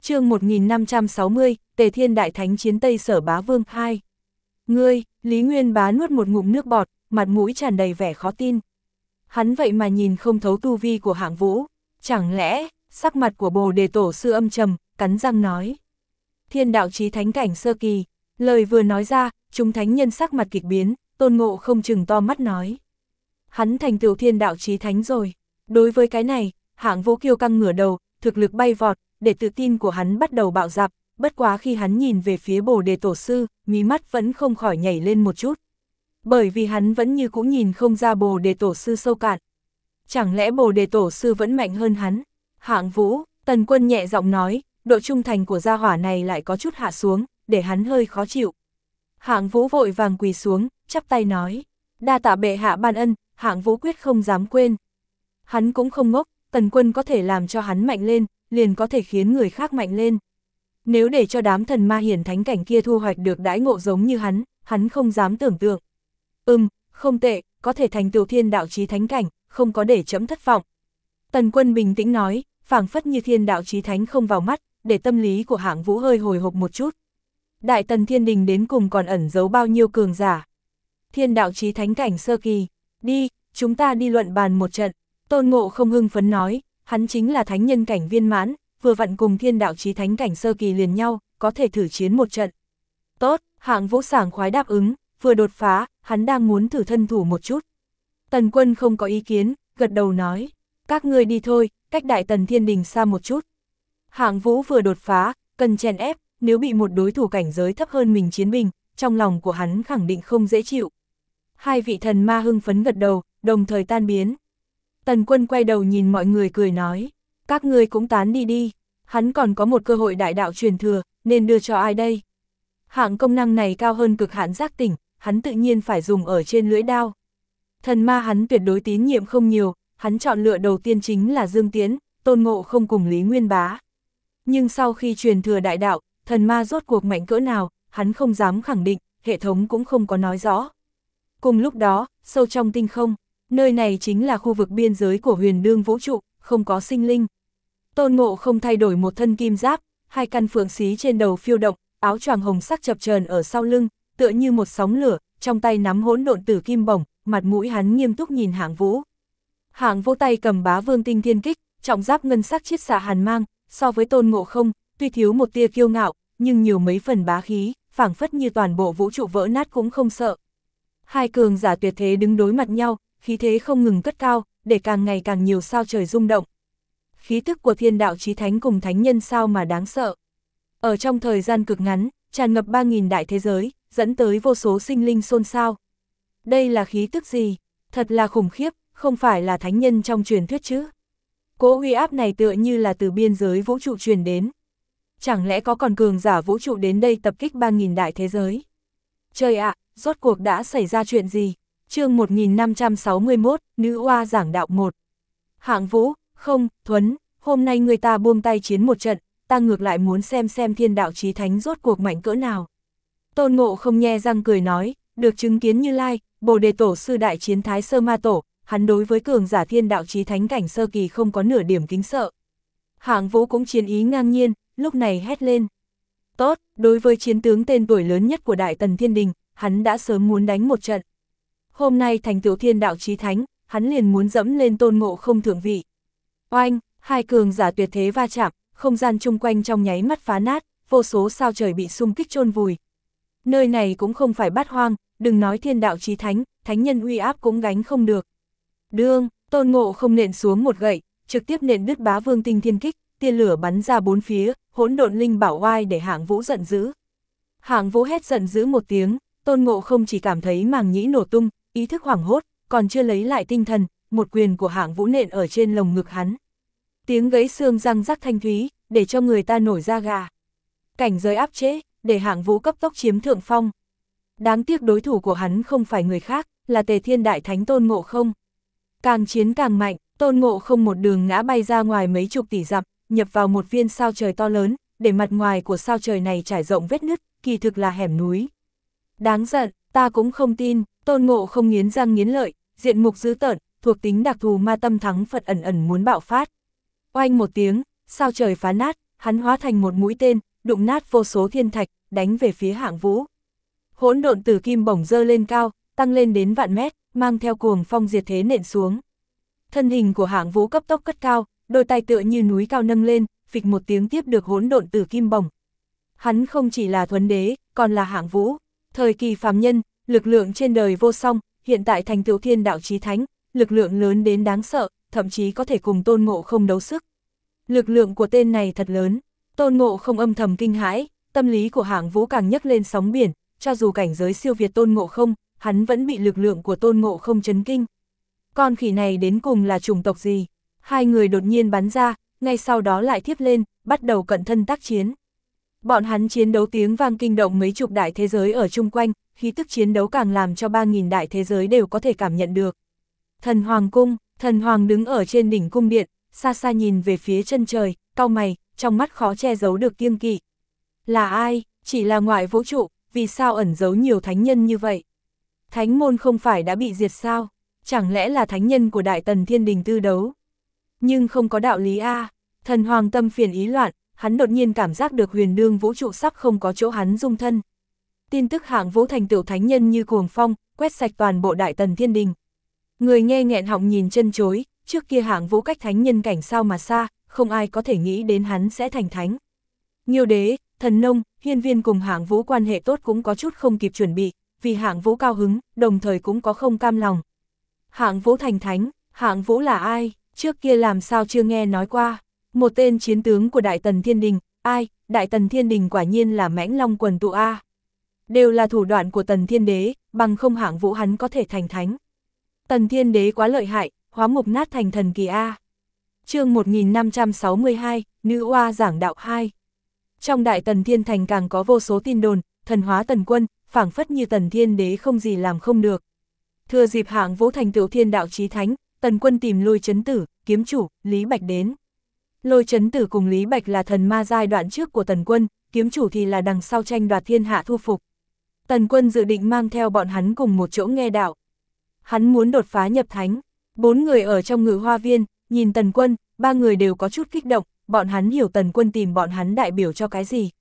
chương 1560, Tề Thiên Đại Thánh chiến Tây Sở Bá Vương 2. Ngươi, Lý Nguyên Bá nuốt một ngụm nước bọt, mặt mũi tràn đầy vẻ khó tin. Hắn vậy mà nhìn không thấu tu vi của Hạng Vũ, chẳng lẽ, sắc mặt của Bồ Đề Tổ sư âm trầm, cắn răng nói. Thiên đạo chí thánh cảnh sơ kỳ, lời vừa nói ra, chúng thánh nhân sắc mặt kịch biến, Tôn Ngộ không chừng to mắt nói. Hắn thành tựu thiên đạo chí thánh rồi. Đối với cái này, Hạng Vũ kiêu căng ngửa đầu, thực lực bay vọt, để tự tin của hắn bắt đầu bạo dạp, bất quá khi hắn nhìn về phía Bồ Đề Tổ sư, mí mắt vẫn không khỏi nhảy lên một chút. Bởi vì hắn vẫn như cũng nhìn không ra Bồ Đề Tổ sư sâu cạn. Chẳng lẽ Bồ Đề Tổ sư vẫn mạnh hơn hắn? Hạng Vũ, Tần Quân nhẹ giọng nói, độ trung thành của gia hỏa này lại có chút hạ xuống, để hắn hơi khó chịu. Hạng Vũ vội vàng quỳ xuống, chắp tay nói, đa tạ bệ hạ ban ân, Hạng Vũ quyết không dám quên. Hắn cũng không ngốc, Tần Quân có thể làm cho hắn mạnh lên, liền có thể khiến người khác mạnh lên. Nếu để cho đám thần ma hiển thánh cảnh kia thu hoạch được đãi ngộ giống như hắn không dám tưởng tượng. Không tệ, có thể thành tựu thiên đạo chí thánh cảnh, không có để chấm thất vọng. Tần Quân bình tĩnh nói, phảng phất như thiên đạo chí thánh không vào mắt, để tâm lý của Hạng Vũ hơi hồi hộp một chút. Đại Tần Thiên Đình đến cùng còn ẩn giấu bao nhiêu cường giả? Thiên đạo chí thánh cảnh sơ kỳ, đi, chúng ta đi luận bàn một trận. Tôn Ngộ không hưng phấn nói, hắn chính là thánh nhân cảnh viên mãn, vừa vặn cùng thiên đạo chí thánh cảnh sơ kỳ liền nhau, có thể thử chiến một trận. Tốt, Hạng Vũ sảng khoái đáp ứng, vừa đột phá, hắn đang muốn thử thân thủ một chút. Tần Quân không có ý kiến, gật đầu nói, các ngươi đi thôi, cách Đại Tần Thiên Đình xa một chút. Hạng Vũ vừa đột phá, cần chèn ép, nếu bị một đối thủ cảnh giới thấp hơn mình chiến binh, trong lòng của hắn khẳng định không dễ chịu. Hai vị thần ma hưng phấn gật đầu, đồng thời tan biến. Tần Quân quay đầu nhìn mọi người cười nói, các ngươi cũng tán đi đi, hắn còn có một cơ hội đại đạo truyền thừa, nên đưa cho ai đây? Hạng công năng này cao hơn cực hạn giác tỉnh, hắn tự nhiên phải dùng ở trên lưỡi đao. Thần ma hắn tuyệt đối tín nhiệm không nhiều, hắn chọn lựa đầu tiên chính là Dương Tiến, Tôn Ngộ không cùng Lý Nguyên Bá. Nhưng sau khi truyền thừa đại đạo, thần ma rốt cuộc mạnh cỡ nào, hắn không dám khẳng định, hệ thống cũng không có nói rõ. Cùng lúc đó, sâu trong tinh không, nơi này chính là khu vực biên giới của huyền đương vũ trụ, không có sinh linh. Tôn Ngộ không thay đổi một thân kim giáp, hai căn phượng xí trên đầu phiêu động, áo choàng hồng sắc chập chờn ở sau lưng, tựa như một sóng lửa, trong tay nắm hỗn độn tử kim bổng, mặt mũi hắn nghiêm túc nhìn Hạng Vũ. Hạng Vũ tay cầm Bá Vương Tinh Thiên Kích, trọng giáp ngân sắc chiết xạ hàn mang, so với Tôn Ngộ không, tuy thiếu một tia kiêu ngạo, nhưng nhiều mấy phần bá khí, phảng phất như toàn bộ vũ trụ vỡ nát cũng không sợ. Hai cường giả tuyệt thế đứng đối mặt nhau, khí thế không ngừng cất cao, để càng ngày càng nhiều sao trời rung động. Khí tức của thiên đạo chí thánh cùng thánh nhân sao mà đáng sợ. Ở trong thời gian cực ngắn, tràn ngập 3.000 đại thế giới, dẫn tới vô số sinh linh xôn xao. Đây là khí tức gì? Thật là khủng khiếp, không phải là thánh nhân trong truyền thuyết chứ. Cỗ uy áp này tựa như là từ biên giới vũ trụ truyền đến. Chẳng lẽ có còn cường giả vũ trụ đến đây tập kích 3.000 đại thế giới? Trời ạ, rốt cuộc đã xảy ra chuyện gì? Chương 1561, Nữ oa giảng đạo 1. Hạng Vũ, không, Thuấn, hôm nay người ta buông tay chiến một trận, ta ngược lại muốn xem thiên đạo chí thánh rốt cuộc mạnh cỡ nào. Tôn Ngộ không nhe răng cười nói, được chứng kiến Như Lai, Bồ Đề Tổ sư đại chiến Thái Sơ Ma Tổ, hắn đối với cường giả thiên đạo chí thánh cảnh sơ kỳ không có nửa điểm kính sợ. Hạng Vũ cũng chiến ý ngang nhiên, lúc này hét lên. Tốt, đối với chiến tướng tên tuổi lớn nhất của Đại Tần Thiên Đình, hắn đã sớm muốn đánh một trận. Hôm nay thành tựu thiên đạo chí thánh, hắn liền muốn dẫm lên Tôn Ngộ không thượng vị. Oanh, hai cường giả tuyệt thế va chạm, không gian chung quanh trong nháy mắt phá nát, vô số sao trời bị xung kích chôn vùi. Nơi này cũng không phải bát hoang, đừng nói thiên đạo chí thánh, thánh nhân uy áp cũng gánh không được. Đương, Tôn Ngộ không nện xuống một gậy, trực tiếp nện đứt Bá Vương Tinh Thiên Kích, tia lửa bắn ra bốn phía, hỗn độn linh bảo oai để Hạng Vũ giận dữ. Hạng Vũ hét giận dữ một tiếng, Tôn Ngộ không chỉ cảm thấy màng nhĩ nổ tung, ý thức hoảng hốt, còn chưa lấy lại tinh thần, một quyền của Hạng Vũ nện ở trên lồng ngực hắn. Tiếng gãy xương răng rắc thanh thúy, để cho người ta nổi da gà. Cảnh giới áp chế, để Hạng Vũ cấp tốc chiếm thượng phong. Đáng tiếc đối thủ của hắn không phải người khác, là Tề Thiên Đại Thánh Tôn Ngộ không. Càng chiến càng mạnh, Tôn Ngộ không một đường ngã bay ra ngoài mấy chục tỷ dặm, nhập vào một viên sao trời to lớn, để mặt ngoài của sao trời này trải rộng vết nứt, kỳ thực là hẻm núi. Đáng giận, ta cũng không tin, Tôn Ngộ không nghiến răng nghiến lợi, diện mục dữ tợn, thuộc tính đặc thù ma tâm thắng Phật ẩn ẩn muốn bạo phát. Oanh một tiếng, sao trời phá nát, hắn hóa thành một mũi tên, đụng nát vô số thiên thạch, đánh về phía Hạng Vũ. Hỗn độn tử kim bổng dơ lên cao, tăng lên đến vạn mét, mang theo cuồng phong diệt thế nện xuống. Thân hình của Hạng Vũ cấp tốc cất cao, đôi tay tựa như núi cao nâng lên, phịch một tiếng tiếp được hỗn độn tử kim bổng. Hắn không chỉ là Thuấn Đế, còn là Hạng Vũ, thời kỳ phàm nhân, lực lượng trên đời vô song, hiện tại thành tựu thiên đạo chí thánh, lực lượng lớn đến đáng sợ, thậm chí có thể cùng Tôn Ngộ Không đấu sức. Lực lượng của tên này thật lớn, Tôn Ngộ Không âm thầm kinh hãi, tâm lý của Hạng Vũ càng nhấc lên sóng biển, cho dù cảnh giới siêu việt Tôn Ngộ Không, hắn vẫn bị lực lượng của Tôn Ngộ Không chấn kinh. Con khỉ này đến cùng là chủng tộc gì? Hai người đột nhiên bắn ra, ngay sau đó lại tiếp lên, bắt đầu cận thân tác chiến. Bọn hắn chiến đấu tiếng vang kinh động mấy chục đại thế giới ở chung quanh, khí tức chiến đấu càng làm cho 3.000 đại thế giới đều có thể cảm nhận được. Thần Hoàng Cung, Thần Hoàng đứng ở trên đỉnh cung điện, xa xa nhìn về phía chân trời, cau mày, trong mắt khó che giấu được kiêng kỵ. Là ai? Chỉ là ngoại vũ trụ, vì sao ẩn giấu nhiều thánh nhân như vậy? Thánh môn không phải đã bị diệt sao? Chẳng lẽ là thánh nhân của Đại Tần Thiên Đình tư đấu? Nhưng không có đạo lý a. Thần Hoàng tâm phiền ý loạn, hắn đột nhiên cảm giác được huyền đương vũ trụ sắp không có chỗ hắn dung thân. Tin tức Hạng Vũ thành tựu thánh nhân như cuồng phong, quét sạch toàn bộ Đại Tần Thiên Đình. Người nghe nghẹn họng nhìn chân chối, trước kia Hạng Vũ cách thánh nhân cảnh sao mà xa, không ai có thể nghĩ đến hắn sẽ thành thánh. Nghiêu Đế, Thần Nông, Hiên Viên cùng Hạng Vũ quan hệ tốt cũng có chút không kịp chuẩn bị, vì Hạng Vũ cao hứng, đồng thời cũng có không cam lòng. Hạng Vũ thành thánh, Hạng Vũ là ai? Trước kia làm sao chưa nghe nói qua? Một tên chiến tướng của Đại Tần Thiên Đình, ai? Đại Tần Thiên Đình quả nhiên là mãnh long quần tụ a. Đều là thủ đoạn của Tần Thiên Đế, bằng không Hạng Vũ hắn có thể thành thánh. Tần Thiên Đế quá lợi hại, hóa mục nát thành thần kỳ a. Chương 1562, Nữ oa giảng đạo 2. Trong Đại Tần Thiên Thành càng có vô số tin đồn, thần hóa Tần Quân, phảng phất như Tần Thiên Đế không gì làm không được. Thừa dịp Hạng Vũ thành tựu thiên đạo chí thánh, Tần Quân tìm Lôi Chấn Tử, kiếm chủ, Lý Bạch đến. Lôi Chấn Tử cùng Lý Bạch là thần ma giai đoạn trước của Tần Quân, kiếm chủ thì là đằng sau tranh đoạt thiên hạ thu phục. Tần Quân dự định mang theo bọn hắn cùng một chỗ nghe đạo. Hắn muốn đột phá nhập thánh. 4 người ở trong Ngự Hoa Viên, nhìn Tần Quân, 3 người đều có chút kích động, bọn hắn hiểu Tần Quân tìm bọn hắn đại biểu cho cái gì.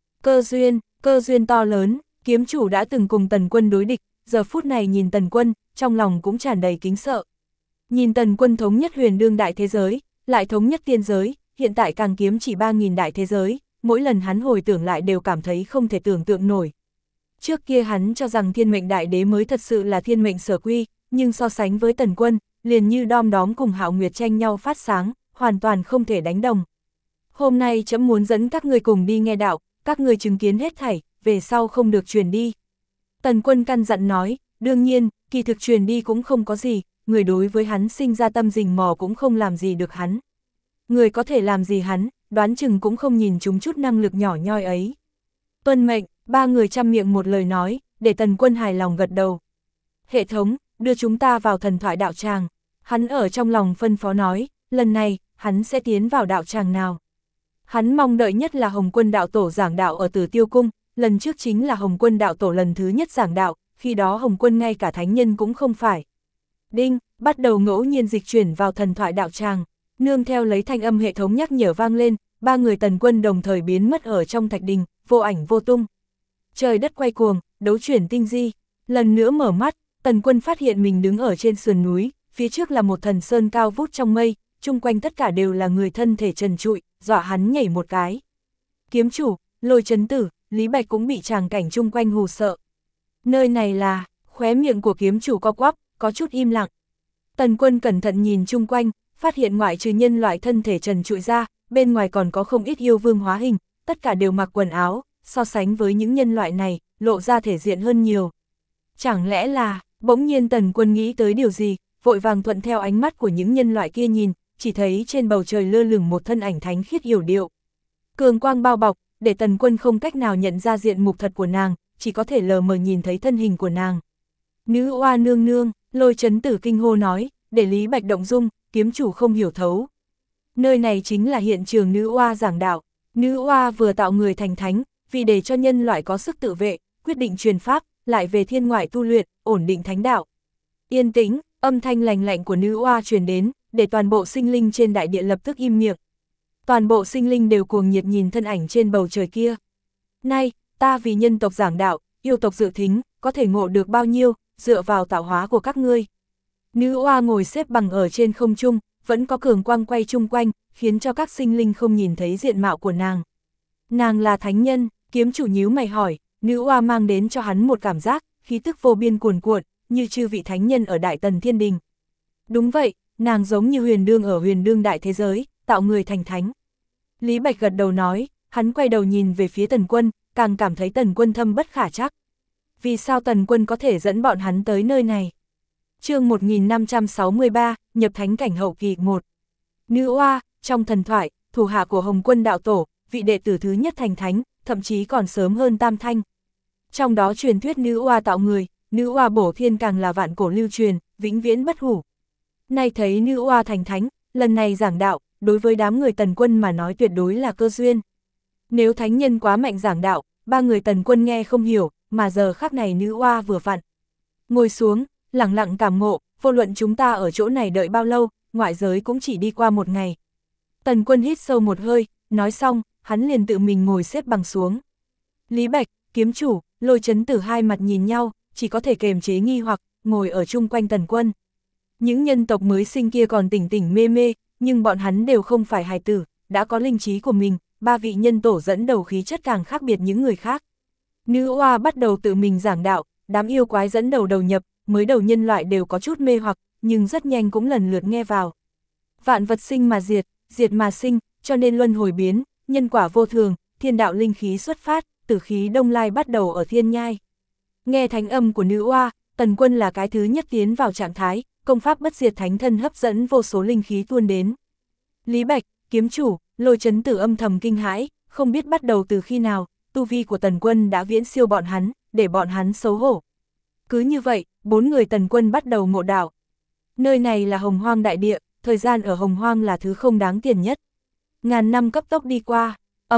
Cơ duyên to lớn, kiếm chủ đã từng cùng Tần Quân đối địch, giờ phút này nhìn Tần Quân, trong lòng cũng tràn đầy kính sợ. Nhìn Tần Quân thống nhất huyền đương đại thế giới, lại thống nhất tiên giới, hiện tại càng kiếm chỉ 3.000 đại thế giới, mỗi lần hắn hồi tưởng lại đều cảm thấy không thể tưởng tượng nổi. Trước kia hắn cho rằng thiên mệnh đại đế mới thật sự là thiên mệnh sở quy, nhưng so sánh với Tần Quân, liền như đom đóm cùng Hạo Nguyệt tranh nhau phát sáng, hoàn toàn không thể đánh đồng. Hôm nay trẫm muốn dẫn các ngươi cùng đi nghe đạo, các ngươi chứng kiến hết thảy, về sau không được truyền đi. Tần Quân căn dặn nói, đương nhiên, kỳ thực truyền đi cũng không có gì, người đối với hắn sinh ra tâm rình mò cũng không làm gì được hắn. Người có thể làm gì hắn, đoán chừng cũng không nhìn chúng chút năng lực nhỏ nhoi ấy. Tuân mệnh, 3 người chăm miệng một lời nói, để Tần Quân hài lòng gật đầu. Hệ thống, đưa chúng ta vào thần thoại đạo tràng. Hắn ở trong lòng phân phó nói, lần này, hắn sẽ tiến vào đạo tràng nào. Hắn mong đợi nhất là Hồng Quân đạo tổ giảng đạo ở Tử Tiêu Cung, lần trước chính là Hồng Quân đạo tổ lần thứ nhất giảng đạo, khi đó Hồng Quân ngay cả thánh nhân cũng không phải. Đinh, bắt đầu ngẫu nhiên dịch chuyển vào thần thoại đạo tràng, nương theo lấy thanh âm hệ thống nhắc nhở vang lên, 3 người Tần Quân đồng thời biến mất ở trong thạch đình, vô ảnh vô tung. Trời đất quay cuồng, đấu chuyển tinh di, lần nữa mở mắt, Tần Quân phát hiện mình đứng ở trên sườn núi, phía trước là một thần sơn cao vút trong mây, chung quanh tất cả đều là người thân thể trần trụi, dọa hắn nhảy một cái. Kiếm chủ, Lôi Chấn Tử, Lý Bạch cũng bị tràng cảnh chung quanh hù sợ. Nơi này là, khóe miệng của kiếm chủ co quắp, có chút im lặng. Tần Quân cẩn thận nhìn chung quanh, phát hiện ngoại trừ nhân loại thân thể trần trụi ra, bên ngoài còn có không ít yêu vương hóa hình, tất cả đều mặc quần áo, so sánh với những nhân loại này, lộ ra thể diện hơn nhiều. Chẳng lẽ là, bỗng nhiên Tần Quân nghĩ tới điều gì, vội vàng thuận theo ánh mắt của những nhân loại kia nhìn, chỉ thấy trên bầu trời lơ lửng một thân ảnh thánh khiết yểu điệu. Cường quang bao bọc, để Tần Quân không cách nào nhận ra diện mục thật của nàng, chỉ có thể lờ mờ nhìn thấy thân hình của nàng. Nữ oa nương nương, Lôi Chấn Tử kinh hô nói, để Lý Bạch động dung, kiếm chủ không hiểu thấu. Nơi này chính là hiện trường nữ oa giảng đạo. Nữ oa vừa tạo người thành thánh, vì để cho nhân loại có sức tự vệ, quyết định truyền pháp, lại về thiên ngoại tu luyện, ổn định thánh đạo. Yên tĩnh, âm thanh lành lạnh của nữ oa truyền đến, để toàn bộ sinh linh trên đại địa lập tức im miệng. Toàn bộ sinh linh đều cuồng nhiệt nhìn thân ảnh trên bầu trời kia. Nay, ta vì nhân tộc giảng đạo, yêu tộc dự thính, có thể ngộ được bao nhiêu, dựa vào tạo hóa của các ngươi. Nữ oa ngồi xếp bằng ở trên không trung, vẫn có cường quang quay chung quanh, khiến cho các sinh linh không nhìn thấy diện mạo của nàng. Nàng là thánh nhân, kiếm chủ nhíu mày hỏi, nữ oa mang đến cho hắn một cảm giác, khí tức vô biên cuồn cuộn, như chư vị thánh nhân ở Đại Tần Thiên Đình. Đúng vậy, nàng giống như huyền đương ở huyền đương đại thế giới, tạo người thành thánh. Lý Bạch gật đầu nói, hắn quay đầu nhìn về phía Tần Quân, càng cảm thấy Tần Quân thâm bất khả trắc. Vì sao Tần Quân có thể dẫn bọn hắn tới nơi này? Chương 1563, nhập thánh cảnh hậu kỳ 1. Nữ oa, trong thần thoại, thủ hạ của Hồng Quân đạo tổ, vị đệ tử thứ nhất thành thánh, thậm chí còn sớm hơn Tam Thanh. Trong đó truyền thuyết nữ oa tạo người, nữ oa bổ thiên càng là vạn cổ lưu truyền, vĩnh viễn bất hủ. Nay thấy nữ oa thành thánh, lần này giảng đạo, đối với đám người Tần Quân mà nói tuyệt đối là cơ duyên. Nếu thánh nhân quá mạnh giảng đạo, ba người Tần Quân nghe không hiểu, mà giờ khắc này nữ oa vừa vặn. Ngồi xuống, lặng lặng cảm ngộ, vô luận chúng ta ở chỗ này đợi bao lâu, ngoại giới cũng chỉ đi qua một ngày. Tần Quân hít sâu một hơi, nói xong, hắn liền tự mình ngồi xếp bằng xuống. Lý Bạch, kiếm chủ, Lôi Chấn Tử hai mặt nhìn nhau, chỉ có thể kềm chế nghi hoặc, ngồi ở chung quanh Tần Quân. Những nhân tộc mới sinh kia còn tỉnh tỉnh mê mê, nhưng bọn hắn đều không phải hài tử, đã có linh trí của mình, ba vị nhân tổ dẫn đầu khí chất càng khác biệt những người khác. Nữ oa bắt đầu tự mình giảng đạo, đám yêu quái dẫn đầu đầu nhập, mới đầu nhân loại đều có chút mê hoặc, nhưng rất nhanh cũng lần lượt nghe vào. Vạn vật sinh mà diệt, diệt mà sinh, cho nên luân hồi biến, nhân quả vô thường, thiên đạo linh khí xuất phát, tử khí đông lai bắt đầu ở thiên nhai. Nghe thánh âm của nữ oa, Tần Quân là cái thứ nhất tiến vào trạng thái, công pháp bất diệt thánh thân hấp dẫn vô số linh khí tuôn đến. Lý Bạch, kiếm chủ, Lôi Chấn Tử âm thầm kinh hãi, không biết bắt đầu từ khi nào, tu vi của Tần Quân đã viễn siêu bọn hắn, để bọn hắn xấu hổ. Cứ như vậy, bốn người Tần Quân bắt đầu ngộ đạo. Nơi này là Hồng Hoang đại địa, thời gian ở Hồng Hoang là thứ không đáng tiền nhất. Ngàn năm cấp tốc đi qua,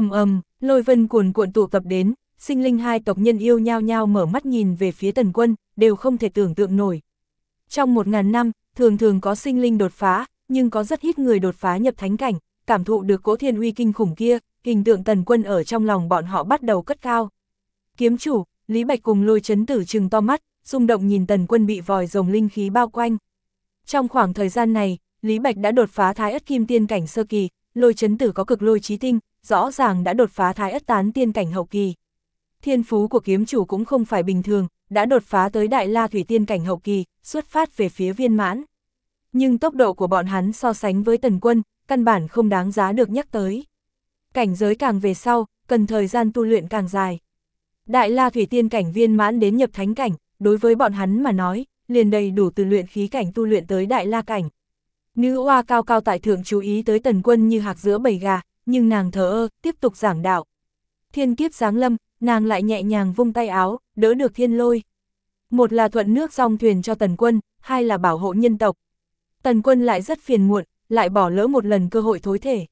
lôi vân cuồn cuộn tụ tập đến, sinh linh hai tộc nhân yêu nhao nhao mở mắt nhìn về phía Tần Quân, đều không thể tưởng tượng nổi. Trong 1000 năm, thường thường có sinh linh đột phá, nhưng có rất ít người đột phá nhập thánh cảnh, cảm thụ được cỗ thiên uy kinh khủng kia, hình tượng Tần Quân ở trong lòng bọn họ bắt đầu cất cao. Kiếm chủ, Lý Bạch cùng Lôi Chấn Tử trừng to mắt, rung động nhìn Tần Quân bị vòi rồng linh khí bao quanh. Trong khoảng thời gian này, Lý Bạch đã đột phá Thái Ất Kim Tiên cảnh sơ kỳ, Lôi Chấn Tử có cực lôi chí tinh, rõ ràng đã đột phá Thái Ất Tán Tiên cảnh hậu kỳ. Thiên phú của kiếm chủ cũng không phải bình thường, đã đột phá tới Đại La Thủy Tiên cảnh hậu kỳ, xuất phát về phía viên mãn. Nhưng tốc độ của bọn hắn so sánh với Tần Quân, căn bản không đáng giá được nhắc tới. Cảnh giới càng về sau, cần thời gian tu luyện càng dài. Đại La Thủy Tiên cảnh viên mãn đến nhập thánh cảnh, đối với bọn hắn mà nói, liền đầy đủ từ luyện khí cảnh tu luyện tới Đại La cảnh. Nữ oa cao cao tại thượng chú ý tới Tần Quân như hạc giữa bầy gà, nhưng nàng thờ ơ, tiếp tục giảng đạo. Thiên kiếp giáng lâm, nàng lại nhẹ nhàng vung tay áo, đỡ được thiên lôi. Một là thuận nước dòng thuyền cho Tần Quân, hai là bảo hộ nhân tộc. Tần Quân lại rất phiền muộn, lại bỏ lỡ một lần cơ hội thối thể.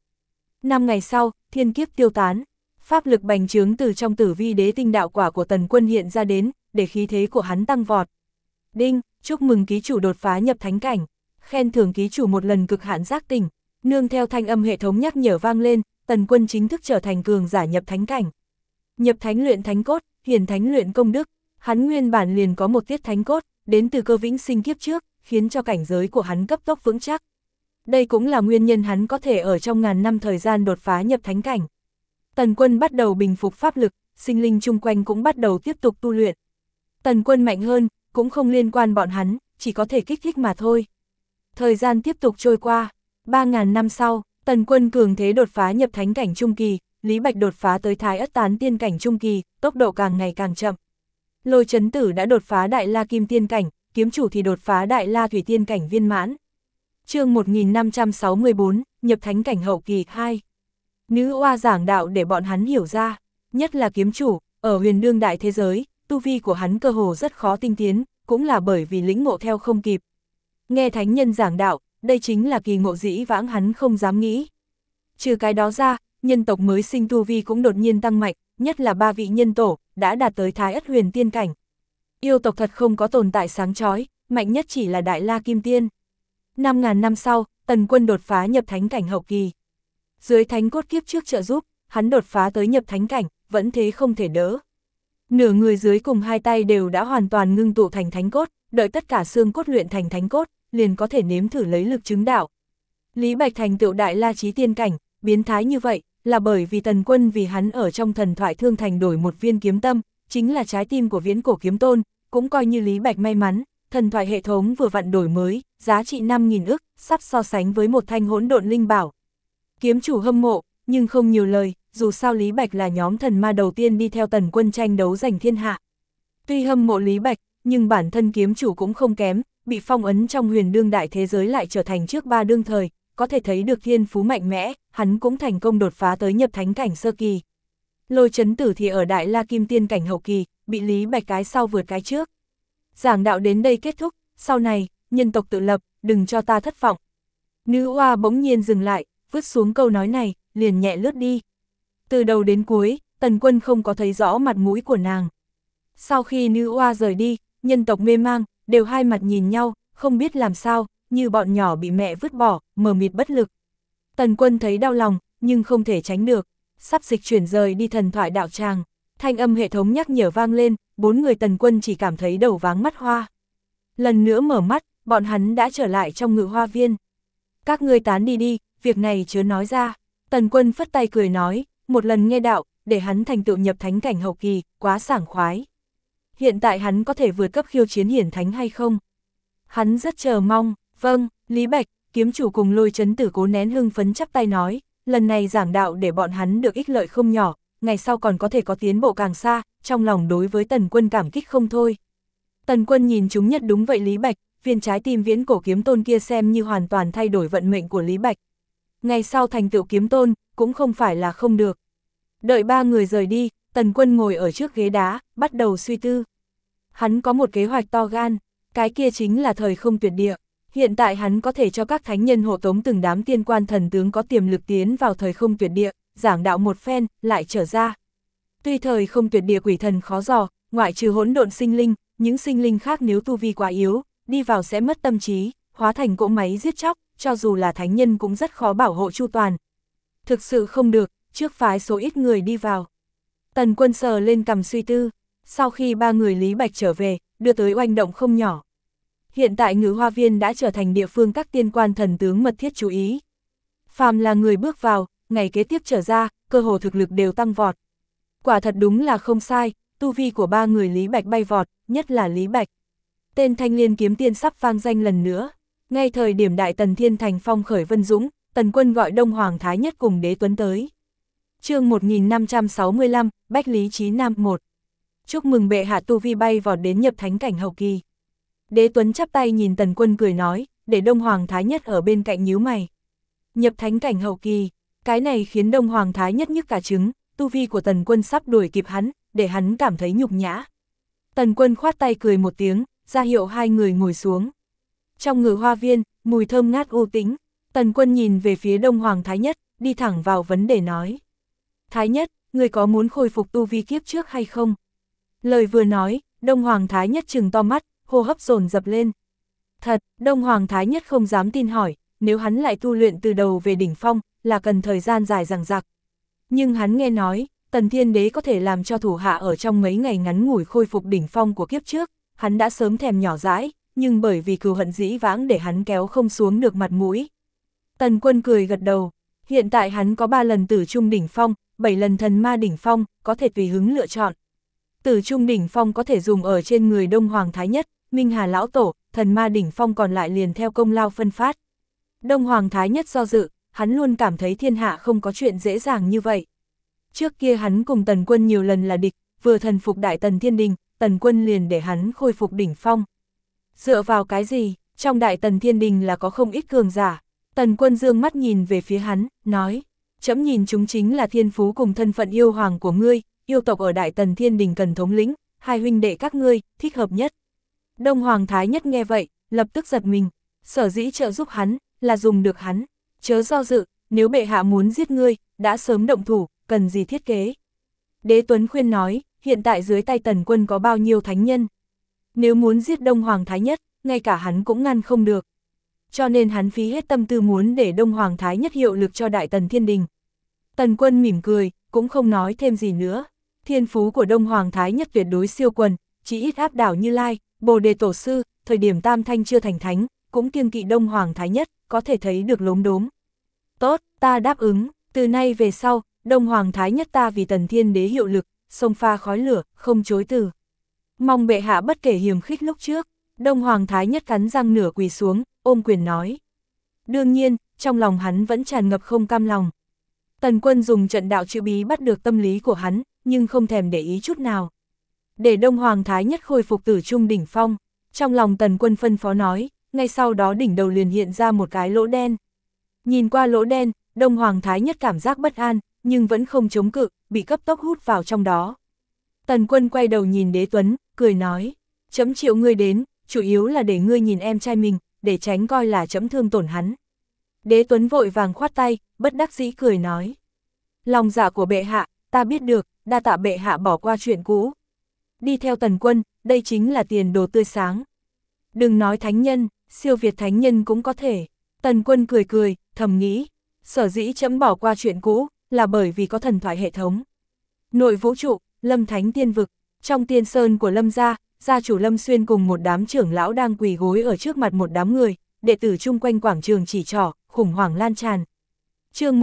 5 ngày sau, thiên kiếp tiêu tán, pháp lực bành trướng từ trong tử vi đế tinh đạo quả của Tần Quân hiện ra đến, để khí thế của hắn tăng vọt. Đinh, chúc mừng ký chủ đột phá nhập thánh cảnh, khen thưởng ký chủ một lần cực hạn giác tỉnh. Nương theo thanh âm hệ thống nhắc nhở vang lên, Tần Quân chính thức trở thành cường giả nhập thánh cảnh. Nhập thánh luyện thánh cốt, hiển thánh luyện công đức, hắn nguyên bản liền có một tiết thánh cốt, đến từ cơ vĩnh sinh kiếp trước, khiến cho cảnh giới của hắn cấp tốc vững chắc. Đây cũng là nguyên nhân hắn có thể ở trong ngàn năm thời gian đột phá nhập thánh cảnh. Tần Quân bắt đầu bình phục pháp lực, sinh linh chung quanh cũng bắt đầu tiếp tục tu luyện. Tần Quân mạnh hơn, cũng không liên quan bọn hắn, chỉ có thể kích thích mà thôi. Thời gian tiếp tục trôi qua, 3000 năm sau, Tần Quân cường thế đột phá nhập thánh cảnh trung kỳ, Lý Bạch đột phá tới Thái Ất Tán Tiên cảnh trung kỳ, tốc độ càng ngày càng chậm. Lôi Chấn Tử đã đột phá Đại La Kim Tiên cảnh, kiếm chủ thì đột phá Đại La Thủy Tiên cảnh viên mãn. Chương 1564, nhập thánh cảnh hậu kỳ 2. Nữ oa giảng đạo để bọn hắn hiểu ra, nhất là kiếm chủ, ở huyền đương đại thế giới, tu vi của hắn cơ hồ rất khó tinh tiến, cũng là bởi vì lĩnh ngộ theo không kịp. Nghe thánh nhân giảng đạo, đây chính là kỳ ngộ dĩ vãng hắn không dám nghĩ. Trừ cái đó ra, nhân tộc mới sinh tu vi cũng đột nhiên tăng mạnh, nhất là 3 vị nhân tổ, đã đạt tới Thái Ất Huyền Tiên cảnh. Yêu tộc thật không có tồn tại sáng chói, mạnh nhất chỉ là Đại La Kim Tiên. 5000 năm sau, Tần Quân đột phá nhập thánh cảnh hậu kỳ. Dưới thánh cốt kiếp trước trợ giúp, hắn đột phá tới nhập thánh cảnh, vẫn thế không thể đỡ. Nửa người dưới cùng hai tay đều đã hoàn toàn ngưng tụ thành thánh cốt, đợi tất cả xương cốt luyện thành thánh cốt, liền có thể nếm thử lấy lực chứng đạo. Lý Bạch thành tựu đại la chí tiên cảnh, biến thái như vậy, là bởi vì Tần Quân vì hắn ở trong thần thoại Thương Thành đổi một viên kiếm tâm, chính là trái tim của viễn cổ kiếm tôn, cũng coi như Lý Bạch may mắn, thần thoại hệ thống vừa vặn đổi mới, giá trị 5.000 ức, sắp so sánh với một thanh hỗn độn linh bảo. Kiếm chủ hâm mộ, nhưng không nhiều lời, dù sao Lý Bạch là nhóm thần ma đầu tiên đi theo Tần Quân tranh đấu giành thiên hạ. Tuy hâm mộ Lý Bạch, nhưng bản thân kiếm chủ cũng không kém, bị phong ấn trong huyền đương đại thế giới lại trở thành trước ba đương thời, có thể thấy được thiên phú mạnh mẽ, hắn cũng thành công đột phá tới nhập thánh cảnh sơ kỳ. Lôi Chấn Tử thì ở đại la kim tiên cảnh hậu kỳ, bị Lý Bạch cái sau vượt cái trước. Giảng đạo đến đây kết thúc, sau này, nhân tộc tự lập, đừng cho ta thất vọng. Nữ oa bỗng nhiên dừng lại, vứt xuống câu nói này, liền nhẹ lướt đi. Từ đầu đến cuối, Tần Quân không có thấy rõ mặt mũi của nàng. Sau khi nữ oa rời đi, nhân tộc mê mang, đều hai mặt nhìn nhau, không biết làm sao, như bọn nhỏ bị mẹ vứt bỏ, mờ mịt bất lực. Tần Quân thấy đau lòng, nhưng không thể tránh được, sắp dịch chuyển rời đi thần thoại đạo tràng. Thanh âm hệ thống nhắc nhở vang lên, 4 người Tần Quân chỉ cảm thấy đầu váng mắt hoa. Lần nữa mở mắt, bọn hắn đã trở lại trong Ngự Hoa Viên. Các ngươi tán đi đi, việc này chớ nói ra. Tần Quân phất tay cười nói, một lần nghe đạo, để hắn thành tựu nhập thánh cảnh hậu kỳ, quá sảng khoái. Hiện tại hắn có thể vượt cấp khiêu chiến hiển thánh hay không? Hắn rất chờ mong. Vâng, Lý Bạch, kiếm chủ cùng Lôi Chấn Tử cố nén hưng phấn chắp tay nói, lần này giảng đạo để bọn hắn được ích lợi không nhỏ, ngày sau còn có thể có tiến bộ càng xa, trong lòng đối với Tần Quân cảm kích không thôi. Tần Quân nhìn chúng nhất đúng vậy Lý Bạch, viên trái tim viễn cổ kiếm tôn kia xem như hoàn toàn thay đổi vận mệnh của Lý Bạch. Ngày sau thành tựu kiếm tôn, cũng không phải là không được. Đợi ba người rời đi, Tần Quân ngồi ở trước ghế đá, bắt đầu suy tư. Hắn có một kế hoạch to gan, cái kia chính là thời không tuyệt địa. Hiện tại hắn có thể cho các thánh nhân hộ tống từng đám tiên quan thần tướng có tiềm lực tiến vào thời không tuyệt địa, giảng đạo một phen, lại trở ra. Tuy thời không tuyệt địa quỷ thần khó dò, ngoại trừ hỗn độn sinh linh, những sinh linh khác nếu tu vi quá yếu, đi vào sẽ mất tâm trí, hóa thành cỗ máy giết chóc, cho dù là thánh nhân cũng rất khó bảo hộ chu toàn. Thực sự không được, trước phái số ít người đi vào. Tần Quân sờ lên cằm suy tư, sau khi ba người Lý Bạch trở về, đưa tới oanh động không nhỏ. Hiện tại Ngự Hoa Viên đã trở thành địa phương các tiên quan thần tướng mật thiết chú ý. Phàm là người bước vào, ngày kế tiếp trở ra, cơ hồ thực lực đều tăng vọt. Quả thật đúng là không sai, tu vi của ba người Lý Bạch bay vọt, nhất là Lý Bạch. Tên Thanh Liên kiếm tiên sắp vang danh lần nữa. Ngay thời điểm Đại Tần Thiên Thành phong khởi vân dũng, Tần Quân gọi Đông Hoàng Thái Nhất cùng Đế Tuấn tới. Chương 1565, Bách Lý Chí Nam 1. Chúc mừng bệ hạ tu vi bay vọt đến nhập thánh cảnh hậu kỳ. Đế Tuấn chắp tay nhìn Tần Quân cười nói, để Đông Hoàng Thái Nhất ở bên cạnh nhíu mày. Nhập thánh cảnh hậu kỳ, cái này khiến Đông Hoàng Thái Nhất nhức cả trứng, tu vi của Tần Quân sắp đuổi kịp hắn, để hắn cảm thấy nhục nhã. Tần Quân khoát tay cười một tiếng, ra hiệu hai người ngồi xuống. Trong Ngự Hoa Viên, mùi thơm ngát u tĩnh, Tần Quân nhìn về phía Đông Hoàng Thái Nhất, đi thẳng vào vấn đề nói. Thái Nhất, người có muốn khôi phục tu vi kiếp trước hay không? Lời vừa nói, Đông Hoàng Thái Nhất trừng to mắt, hô hấp dồn dập lên. Thật, Đông Hoàng Thái Nhất không dám tin hỏi, nếu hắn lại tu luyện từ đầu về đỉnh phong, là cần thời gian dài dằng dặc. Nhưng hắn nghe nói, Tần Thiên Đế có thể làm cho thủ hạ ở trong mấy ngày ngắn ngủi khôi phục đỉnh phong của kiếp trước, hắn đã sớm thèm nhỏ dãi, nhưng bởi vì cừu hận dĩ vãng để hắn kéo không xuống được mặt mũi. Tần Quân cười gật đầu, hiện tại hắn có 3 lần tử trung đỉnh phong, 7 lần thần ma đỉnh phong, có thể tùy hứng lựa chọn. Tử trung đỉnh phong có thể dùng ở trên người Đông Hoàng Thái Nhất, Minh Hà Lão Tổ, thần ma đỉnh phong còn lại liền theo công lao phân phát. Đông Hoàng Thái Nhất do dự, hắn luôn cảm thấy thiên hạ không có chuyện dễ dàng như vậy. Trước kia hắn cùng Tần Quân nhiều lần là địch, vừa thần phục Đại Tần Thiên Đình, Tần Quân liền để hắn khôi phục đỉnh phong. Dựa vào cái gì, trong Đại Tần Thiên Đình là có không ít cường giả. Tần Quân dương mắt nhìn về phía hắn, nói, trẫm nhìn chúng chính là thiên phú cùng thân phận yêu hoàng của ngươi, yêu tộc ở Đại Tần Thiên Đình cần thống lĩnh, hai huynh đệ các ngươi, thích hợp nhất. Đông Hoàng Thái Nhất nghe vậy, lập tức giật mình, sở dĩ trợ giúp hắn, là dùng được hắn, chớ do dự, nếu bệ hạ muốn giết ngươi, đã sớm động thủ, cần gì thiết kế. Đế Tuấn khuyên nói, hiện tại dưới tay Tần Quân có bao nhiêu thánh nhân. Nếu muốn giết Đông Hoàng Thái Nhất, ngay cả hắn cũng ngăn không được. Cho nên hắn phí hết tâm tư muốn để Đông Hoàng Thái Nhất hiệu lực cho Đại Tần Thiên Đình, Tần Quân mỉm cười, cũng không nói thêm gì nữa. Thiên phú của Đông Hoàng Thái Nhất tuyệt đối siêu quần, chỉ ít áp đảo Như Lai, Bồ Đề Tổ Sư, thời điểm Tam Thanh chưa thành thánh, cũng kiêng kỵ Đông Hoàng Thái Nhất, có thể thấy được lốm đốm. Tốt, ta đáp ứng, từ nay về sau, Đông Hoàng Thái Nhất ta vì Tần Thiên Đế hiệu lực, sông pha khói lửa, không chối từ. Mong bệ hạ bất kể hiềm khích lúc trước. Đông Hoàng Thái Nhất cắn răng nửa quỳ xuống, ôm quyền nói. Đương nhiên, trong lòng hắn vẫn tràn ngập không cam lòng. Tần Quân dùng trận đạo chữ bí bắt được tâm lý của hắn, nhưng không thèm để ý chút nào. Để Đông Hoàng Thái Nhất khôi phục tử trung đỉnh phong, trong lòng Tần Quân phân phó nói, ngay sau đó đỉnh đầu liền hiện ra một cái lỗ đen. Nhìn qua lỗ đen, Đông Hoàng Thái Nhất cảm giác bất an, nhưng vẫn không chống cự, bị cấp tốc hút vào trong đó. Tần Quân quay đầu nhìn Đế Tuấn, cười nói, trẫm triệu ngươi đến, chủ yếu là để ngươi nhìn em trai mình, để tránh coi là trẫm thương tổn hắn. Đế Tuấn vội vàng khoát tay, bất đắc dĩ cười nói. Lòng dạ của bệ hạ, ta biết được, đa tạ bệ hạ bỏ qua chuyện cũ. Đi theo Tần Quân, đây chính là tiền đồ tươi sáng. Đừng nói thánh nhân, siêu việt thánh nhân cũng có thể. Tần Quân cười cười, thầm nghĩ, sở dĩ trẫm bỏ qua chuyện cũ, là bởi vì có thần thoại hệ thống. Nội vũ trụ, Lâm Thánh Tiên Vực, trong tiên sơn của Lâm gia, gia chủ Lâm Xuyên cùng một đám trưởng lão đang quỳ gối ở trước mặt một đám người, đệ tử chung quanh quảng trường chỉ trỏ, khủng hoảng lan tràn. Chương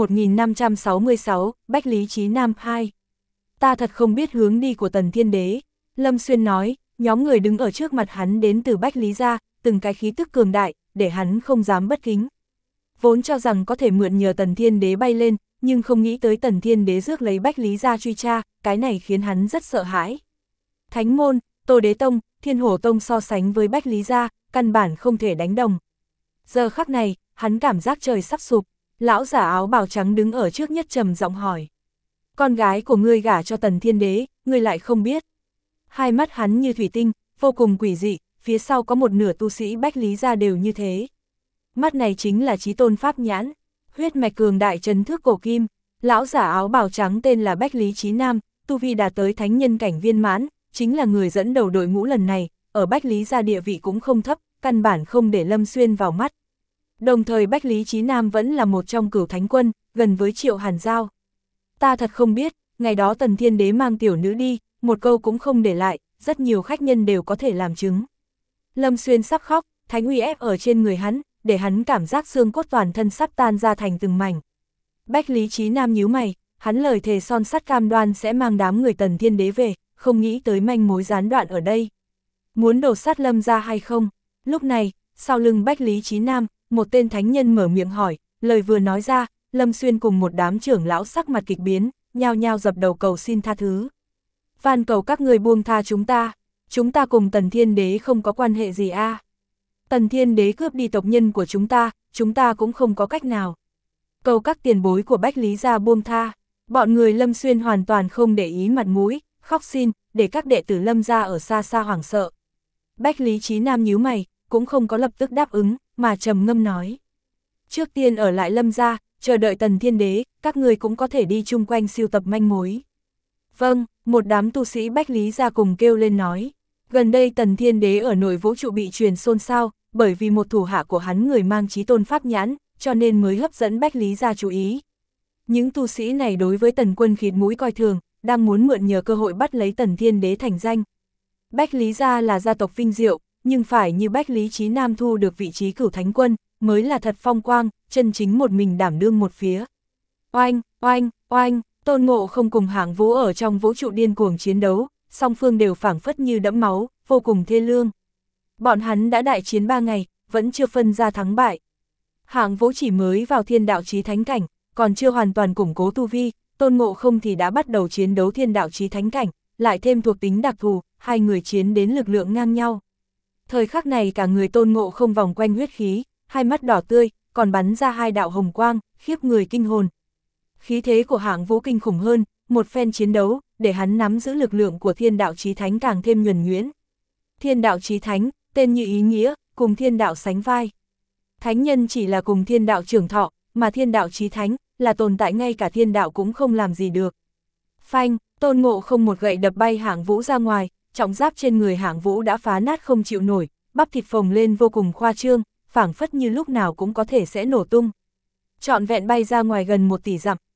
1566, Bách Lý Chí Nam 2. Ta thật không biết hướng đi của Tần Thiên Đế. Lâm Xuyên nói, nhóm người đứng ở trước mặt hắn đến từ Bách Lý gia, từng cái khí tức cường đại, để hắn không dám bất kính. Vốn cho rằng có thể mượn nhờ Tần Thiên Đế bay lên, nhưng không nghĩ tới Tần Thiên Đế rước lấy Bách Lý gia truy tra, cái này khiến hắn rất sợ hãi. Thánh môn, Tô Đế Tông, Thiên Hổ Tông so sánh với Bách Lý gia, căn bản không thể đánh đồng. Giờ khắc này, hắn cảm giác trời sắp sụp, lão giả áo bào trắng đứng ở trước nhất trầm giọng hỏi. Con gái của ngươi gả cho Tần Thiên Đế, ngươi lại không biết. Hai mắt hắn như thủy tinh, vô cùng quỷ dị, phía sau có một nửa tu sĩ Bách Lý gia đều như thế. Mắt này chính là chí tôn pháp nhãn, huyết mạch cường đại trấn thước cổ kim, lão giả áo bào trắng tên là Bách Lý Chí Nam, tu vi đạt tới thánh nhân cảnh viên mãn, chính là người dẫn đầu đội ngũ lần này, ở Bách Lý gia địa vị cũng không thấp, căn bản không để Lâm Xuyên vào mắt. Đồng thời Bách Lý Chí Nam vẫn là một trong cửu thánh quân, gần với Triệu Hàn Giao. Ta thật không biết, ngày đó Tần Thiên Đế mang tiểu nữ đi, một câu cũng không để lại, rất nhiều khách nhân đều có thể làm chứng. Lâm Xuyên sắp khóc, thánh uy ép ở trên người hắn, để hắn cảm giác xương cốt toàn thân sắp tan ra thành từng mảnh. Bách Lý Chí Nam nhíu mày, hắn lời thề son sắt cam đoan sẽ mang đám người Tần Thiên Đế về, không nghĩ tới manh mối gián đoạn ở đây. Muốn đổ sát Lâm ra hay không? Lúc này, sau lưng Bách Lý Chí Nam, một tên thánh nhân mở miệng hỏi, lời vừa nói ra, Lâm Xuyên cùng một đám trưởng lão sắc mặt kịch biến, nhao nhao dập đầu cầu xin tha thứ. Van cầu các người buông tha chúng ta cùng Tần Thiên Đế không có quan hệ gì a. Tần Thiên Đế cướp đi tộc nhân của chúng ta cũng không có cách nào. Cầu các tiền bối của Bách Lý gia buông tha, bọn người Lâm Xuyên hoàn toàn không để ý mặt mũi, khóc xin, để các đệ tử Lâm gia ở xa xa hoảng sợ. Bách Lý Chí Nam nhíu mày, cũng không có lập tức đáp ứng, mà trầm ngâm nói. Trước tiên ở lại Lâm gia, chờ đợi Tần Thiên Đế, các người cũng có thể đi chung quanh siêu tập manh mối. Vâng, một đám tu sĩ Bách Lý gia cùng kêu lên nói. Gần đây Tần Thiên Đế ở nội vũ trụ bị truyền xôn xao, bởi vì một thủ hạ của hắn người mang chí tôn pháp nhãn, cho nên mới hấp dẫn Bách Lý gia chú ý. Những tu sĩ này đối với Tần Quân khịt mũi coi thường, đang muốn mượn nhờ cơ hội bắt lấy Tần Thiên Đế thành danh. Bách Lý gia là gia tộc vinh diệu, nhưng phải như Bách Lý Chí Nam thu được vị trí cửu thánh quân, mới là thật phong quang, chân chính một mình đảm đương một phía. Oanh, oanh, oanh, Tôn Ngộ Không cùng Hạng Vũ ở trong vũ trụ điên cuồng chiến đấu, song phương đều phảng phất như đẫm máu, vô cùng thê lương. Bọn hắn đã đại chiến 3 ngày, vẫn chưa phân ra thắng bại. Hạng Vũ chỉ mới vào thiên đạo chí thánh cảnh, còn chưa hoàn toàn củng cố tu vi, Tôn Ngộ Không thì đã bắt đầu chiến đấu thiên đạo chí thánh cảnh, lại thêm thuộc tính đặc thù, hai người chiến đến lực lượng ngang nhau. Thời khắc này cả người Tôn Ngộ Không vòng quanh huyết khí, hai mắt đỏ tươi, còn bắn ra hai đạo hồng quang, khiếp người kinh hồn. Khí thế của Hạng Vũ kinh khủng hơn, một phen chiến đấu, để hắn nắm giữ lực lượng của thiên đạo chí thánh càng thêm nhuần nhuyễn. Thiên đạo chí thánh, tên như ý nghĩa, cùng thiên đạo sánh vai. Thánh nhân chỉ là cùng thiên đạo trưởng thọ, mà thiên đạo chí thánh, là tồn tại ngay cả thiên đạo cũng không làm gì được. Phanh, Tôn Ngộ Không một gậy đập bay Hạng Vũ ra ngoài, trọng giáp trên người Hạng Vũ đã phá nát không chịu nổi, bắp thịt phồng lên vô cùng khoa trương, phảng phất như lúc nào cũng có thể sẽ nổ tung. Trọn vẹn bay ra ngoài gần 1 tỷ dặm,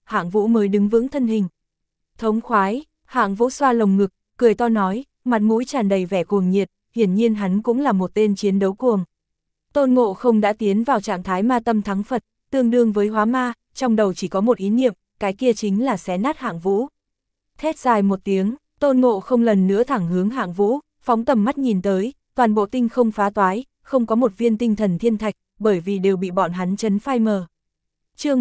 Hạng Vũ mới đứng vững thân hình. Thống khoái, Hạng Vũ xoa lồng ngực, cười to nói, mặt mũi tràn đầy vẻ cuồng nhiệt, hiển nhiên hắn cũng là một tên chiến đấu cuồng. Tôn Ngộ Không đã tiến vào trạng thái ma tâm thắng Phật, tương đương với hóa ma, trong đầu chỉ có một ý niệm, cái kia chính là xé nát Hạng Vũ. Thét dài một tiếng, Tôn Ngộ Không lần nữa thẳng hướng Hạng Vũ, phóng tầm mắt nhìn tới, toàn bộ tinh không phá toái, không có một viên tinh thần thiên thạch, bởi vì đều bị bọn hắn chấn phai mờ. Chương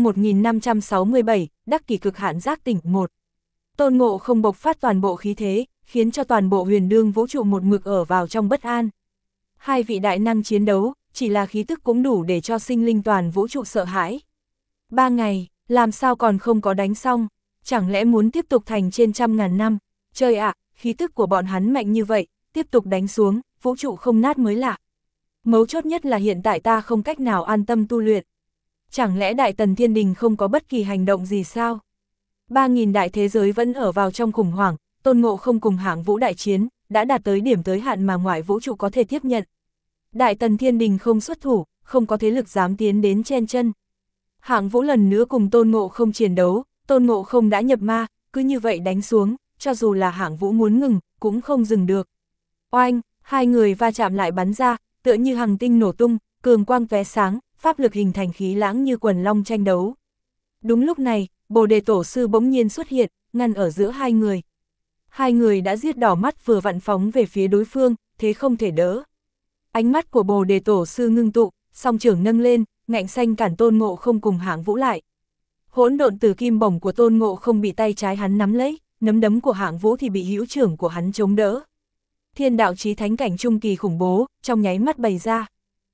1567, Đắc Kỷ cực hạn giác tỉnh 1. Tôn Ngộ Không bộc phát toàn bộ khí thế, khiến cho toàn bộ huyền đương vũ trụ một mực ở vào trong bất an. Hai vị đại năng chiến đấu, chỉ là khí tức cũng đủ để cho sinh linh toàn vũ trụ sợ hãi. 3 ngày, làm sao còn không có đánh xong, chẳng lẽ muốn tiếp tục thành trên trăm ngàn năm? Trời ạ, khí tức của bọn hắn mạnh như vậy, tiếp tục đánh xuống, vũ trụ không nát mới lạ. Mấu chốt nhất là hiện tại ta không cách nào an tâm tu luyện. Chẳng lẽ Đại Tần Thiên Đình không có bất kỳ hành động gì sao? 3.000 đại thế giới vẫn ở vào trong khủng hoảng, Tôn Ngộ Không cùng Hạng Vũ đại chiến, đã đạt tới điểm tới hạn mà ngoại vũ trụ có thể tiếp nhận. Đại Tần Thiên Đình không xuất thủ, không có thế lực dám tiến đến chen chân. Hạng Vũ lần nữa cùng Tôn Ngộ Không chiến đấu, Tôn Ngộ Không đã nhập ma, cứ như vậy đánh xuống, cho dù là Hạng Vũ muốn ngừng, cũng không dừng được. Oanh, hai người va chạm lại bắn ra, tựa như hằng tinh nổ tung, cường quang tóe sáng, pháp lực hình thành khí lãng như quần long tranh đấu. Đúng lúc này, Bồ Đề Tổ Sư bỗng nhiên xuất hiện, ngăn ở giữa hai người. Hai người đã giết đỏ mắt vừa vặn phóng về phía đối phương, thế không thể đỡ. Ánh mắt của Bồ Đề Tổ Sư ngưng tụ, song trưởng nâng lên, ngạnh xanh cản Tôn Ngộ Không cùng Hạng Vũ lại. Hỗn độn tử kim bổng của Tôn Ngộ Không bị tay trái hắn nắm lấy, nắm đấm của Hạng Vũ thì bị hữu trưởng của hắn chống đỡ. Thiên đạo chí thánh cảnh trung kỳ khủng bố, trong nháy mắt bày ra.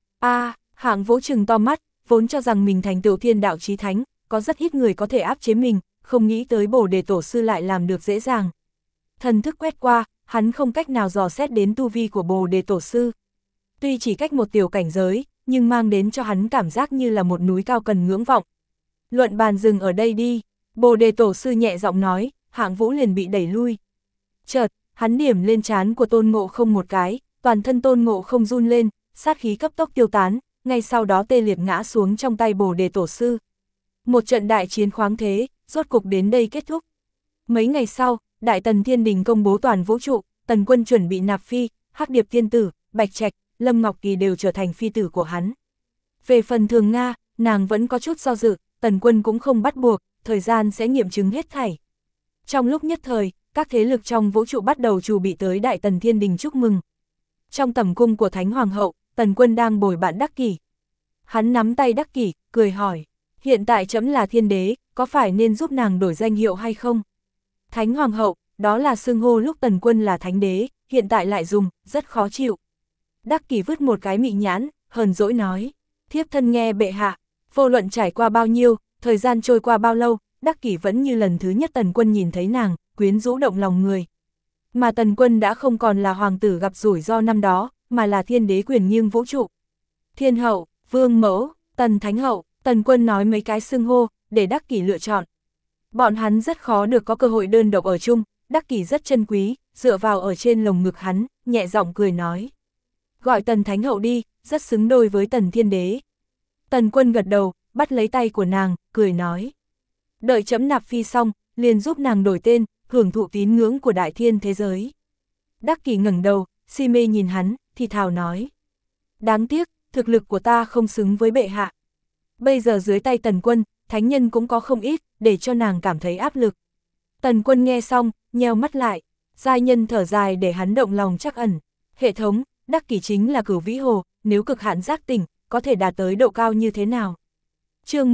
Hạng Vũ trừng to mắt, vốn cho rằng mình thành tựu thiên đạo chí thánh, có rất ít người có thể áp chế mình, không nghĩ tới Bồ Đề Tổ Sư lại làm được dễ dàng. Thần thức quét qua, hắn không cách nào dò xét đến tu vi của Bồ Đề Tổ Sư. Tuy chỉ cách một tiểu cảnh giới, nhưng mang đến cho hắn cảm giác như là một núi cao cần ngưỡng vọng. Luận bàn dừng ở đây đi, Bồ Đề Tổ Sư nhẹ giọng nói, Hạng Vũ liền bị đẩy lui. Chợt, hắn điểm lên trán của Tôn Ngộ Không một cái, toàn thân Tôn Ngộ Không run lên, sát khí cấp tốc tiêu tán, ngay sau đó tê liệt ngã xuống trong tay Bồ Đề Tổ Sư. Một trận đại chiến khoáng thế, rốt cục đến đây kết thúc. Mấy ngày sau, Đại Tần Thiên Đình công bố toàn vũ trụ, Tần Quân chuẩn bị nạp phi, Hắc Điệp Tiên Tử, Bạch Trạch, Lâm Ngọc Kỳ đều trở thành phi tử của hắn. Về phần Thường Nga, nàng vẫn có chút do dự, Tần Quân cũng không bắt buộc, thời gian sẽ nghiệm chứng hết thảy. Trong lúc nhất thời, các thế lực trong vũ trụ bắt đầu chuẩn bị tới Đại Tần Thiên Đình chúc mừng. Trong tẩm cung của Thánh Hoàng hậu, Tần Quân đang bồi bạn Đắc Kỷ. Hắn nắm tay Đắc Kỷ, cười hỏi, hiện tại trẫm là thiên đế, có phải nên giúp nàng đổi danh hiệu hay không? Thánh Hoàng hậu, đó là xưng hô lúc Tần Quân là thánh đế, hiện tại lại dùng, rất khó chịu. Đắc Kỷ vứt một cái mị nhãn, hờn dỗi nói, thiếp thân nghe bệ hạ, vô luận trải qua bao nhiêu, thời gian trôi qua bao lâu, Đắc Kỷ vẫn như lần thứ nhất Tần Quân nhìn thấy nàng, quyến rũ động lòng người. Mà Tần Quân đã không còn là hoàng tử gặp rủi ro năm đó, mà là thiên đế quyền nghiêng vũ trụ. Thiên hậu, vương mẫu, Tần Thánh hậu, Tần Quân nói mấy cái xưng hô, để Đắc Kỷ lựa chọn. Bọn hắn rất khó được có cơ hội đơn độc ở chung, Đắc Kỷ rất chân quý, dựa vào ở trên lồng ngực hắn, nhẹ giọng cười nói. Gọi Tần Thánh hậu đi, rất xứng đôi với Tần Thiên đế. Tần Quân gật đầu, bắt lấy tay của nàng, cười nói. Đợi trẫm nạp phi xong, liền giúp nàng đổi tên, hưởng thụ tín ngưỡng của đại thiên thế giới. Đắc Kỷ ngẩng đầu, si mê nhìn hắn, thì thào nói. Đáng tiếc, thực lực của ta không xứng với bệ hạ. Bây giờ dưới tay Tần Quân, thánh nhân cũng có không ít, để cho nàng cảm thấy áp lực. Tần Quân nghe xong, nheo mắt lại, giai nhân thở dài để hắn động lòng trắc ẩn. Hệ thống, Đắc Kỷ chính là Cửu Vĩ Hồ, nếu cực hạn giác tỉnh, có thể đạt tới độ cao như thế nào? Chương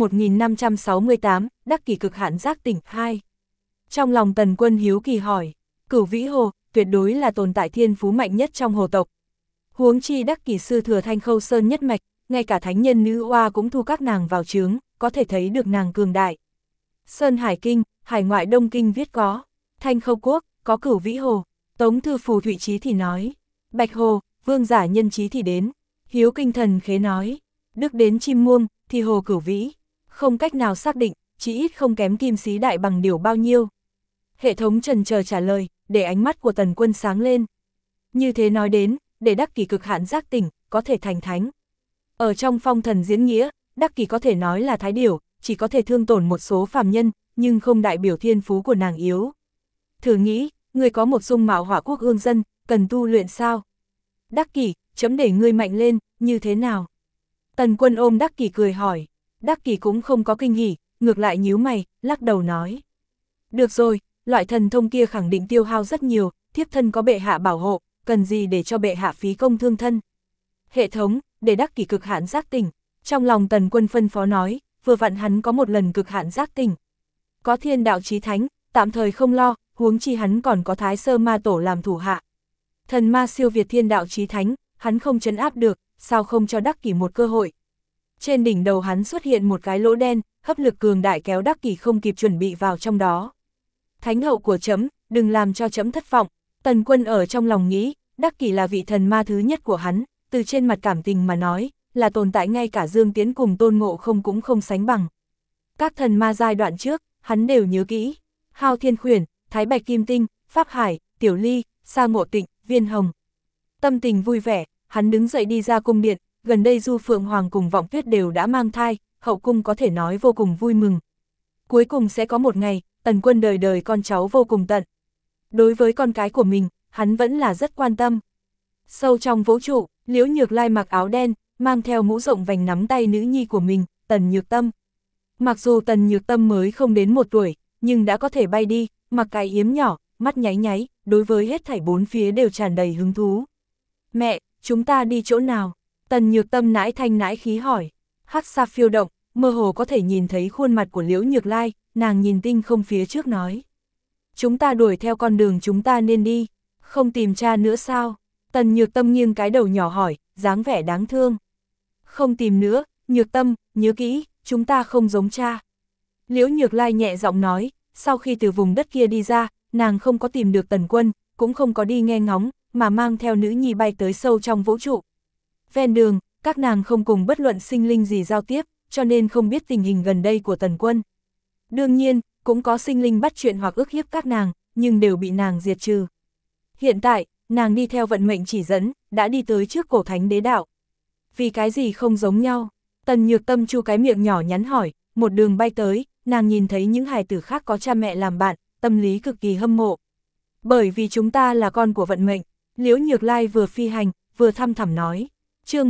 1568, Đắc Kỷ cực hạn giác tỉnh 2. Trong lòng Tần Quân hiếu kỳ hỏi, Cửu Vĩ Hồ, tuyệt đối là tồn tại thiên phú mạnh nhất trong hồ tộc. Huống chi Đắc Kỷ sư thừa Thanh Khâu Sơn nhất mạch, ngay cả thánh nhân nữ oa cũng thu các nàng vào chướng, có thể thấy được nàng cường đại. Sơn Hải Kinh, Hải Ngoại Đông Kinh viết có, Thanh Khâu Quốc, có Cửu Vĩ Hồ, Tống Thư Phù Thụy Chí thì nói, Bạch Hồ, Vương Giả Nhân Chí thì đến, Hiếu Kinh Thần Khế nói, Đức đến chim muông, thì Hồ Cửu Vĩ, không cách nào xác định, chỉ ít không kém Kim Sĩ Đại Bằng Điểu bao nhiêu. Hệ thống trần chờ trả lời, để ánh mắt của Tần Quân sáng lên. Như thế nói đến, để Đắc Kỷ cực hạn giác tỉnh, có thể thành thánh. Ở trong phong thần diễn nghĩa, Đắc Kỷ có thể nói là thái điểu, chỉ có thể thương tổn một số phàm nhân, nhưng không đại biểu thiên phú của nàng yếu. Thử nghĩ, ngươi có một dung mạo hỏa quốc ương dân, cần tu luyện sao? Đắc Kỷ, chấm để ngươi mạnh lên, như thế nào? Tần Quân ôm Đắc Kỷ cười hỏi. Đắc Kỷ cũng không có kinh hỉ, ngược lại nhíu mày, lắc đầu nói. Được rồi, loại thần thông kia khẳng định tiêu hao rất nhiều, thiếp thân có bệ hạ bảo hộ, cần gì để cho bệ hạ phí công thương thân. Hệ thống, để Đắc Kỷ cực hạn giác tỉnh. Trong lòng Tần Quân phân phó nói, vừa vặn hắn có một lần cực hạn giác tỉnh. Có thiên đạo chí thánh, tạm thời không lo, huống chi hắn còn có Thái Sơ Ma Tổ làm thủ hạ. Thần ma siêu việt thiên đạo chí thánh, hắn không trấn áp được, sao không cho Đắc Kỷ một cơ hội. Trên đỉnh đầu hắn xuất hiện một cái lỗ đen, hấp lực cường đại kéo Đắc Kỷ không kịp chuẩn bị vào trong đó. Thánh hậu của trẫm, đừng làm cho trẫm thất vọng. Tần Quân ở trong lòng nghĩ, Đắc Kỷ là vị thần ma thứ nhất của hắn, từ trên mặt cảm tình mà nói, là tồn tại ngay cả Dương Tiến cùng Tôn Ngộ Không cũng không sánh bằng. Các thần ma giai đoạn trước, hắn đều nhớ kỹ. Hao Thiên Khuyển, Thái Bạch Kim Tinh, Pháp Hải, Tiểu Ly, Sa Ngộ Tịnh, Viên Hồng. Tâm tình vui vẻ, hắn đứng dậy đi ra cung điện, gần đây Du Phượng Hoàng cùng Vọng Tuyết đều đã mang thai, hậu cung có thể nói vô cùng vui mừng. Cuối cùng sẽ có một ngày, Tần Quân đời đời con cháu vô cùng tận. Đối với con cái của mình, hắn vẫn là rất quan tâm. Sâu trong vũ trụ, Liễu Nhược Lai mặc áo đen, mang theo mũ rộng vành nắm tay nữ nhi của mình, Tần Nhược Tâm. Mặc dù Tần Nhược Tâm mới không đến 1 tuổi, nhưng đã có thể bay đi, mặc cái yếm nhỏ, mắt nháy nháy, đối với hết thảy bốn phía đều tràn đầy hứng thú. Mẹ, chúng ta đi chỗ nào? Tần Nhược Tâm nãi thanh nãi khí hỏi. Hắc sa phiêu động, mơ hồ có thể nhìn thấy khuôn mặt của Liễu Nhược Lai, nàng nhìn tinh không phía trước nói. Chúng ta đuổi theo con đường chúng ta nên đi, không tìm cha nữa sao? Tần Nhược Tâm nghiêng cái đầu nhỏ hỏi, dáng vẻ đáng thương. Không tìm nữa, Nhược Tâm, nhớ kỹ, chúng ta không giống cha. Liễu Nhược Lai nhẹ giọng nói, sau khi từ vùng đất kia đi ra, nàng không có tìm được Tần Quân, cũng không có đi nghe ngóng, mà mang theo nữ nhi bay tới sâu trong vũ trụ. Ven đường, các nàng không cùng bất luận sinh linh gì giao tiếp, cho nên không biết tình hình gần đây của Tần Quân. Đương nhiên, cũng có sinh linh bắt chuyện hoặc ức hiếp các nàng, nhưng đều bị nàng diệt trừ. Hiện tại, nàng đi theo vận mệnh chỉ dẫn, đã đi tới trước cổ thánh đế đạo. Vì cái gì không giống nhau? Tần Nhược Tâm chu cái miệng nhỏ nhắn hỏi, một đường bay tới, nàng nhìn thấy những hài tử khác có cha mẹ làm bạn, tâm lý cực kỳ hâm mộ. Bởi vì chúng ta là con của vận mệnh, Liễu Nhược Lai vừa phi hành, vừa thăm thẳm nói. Chương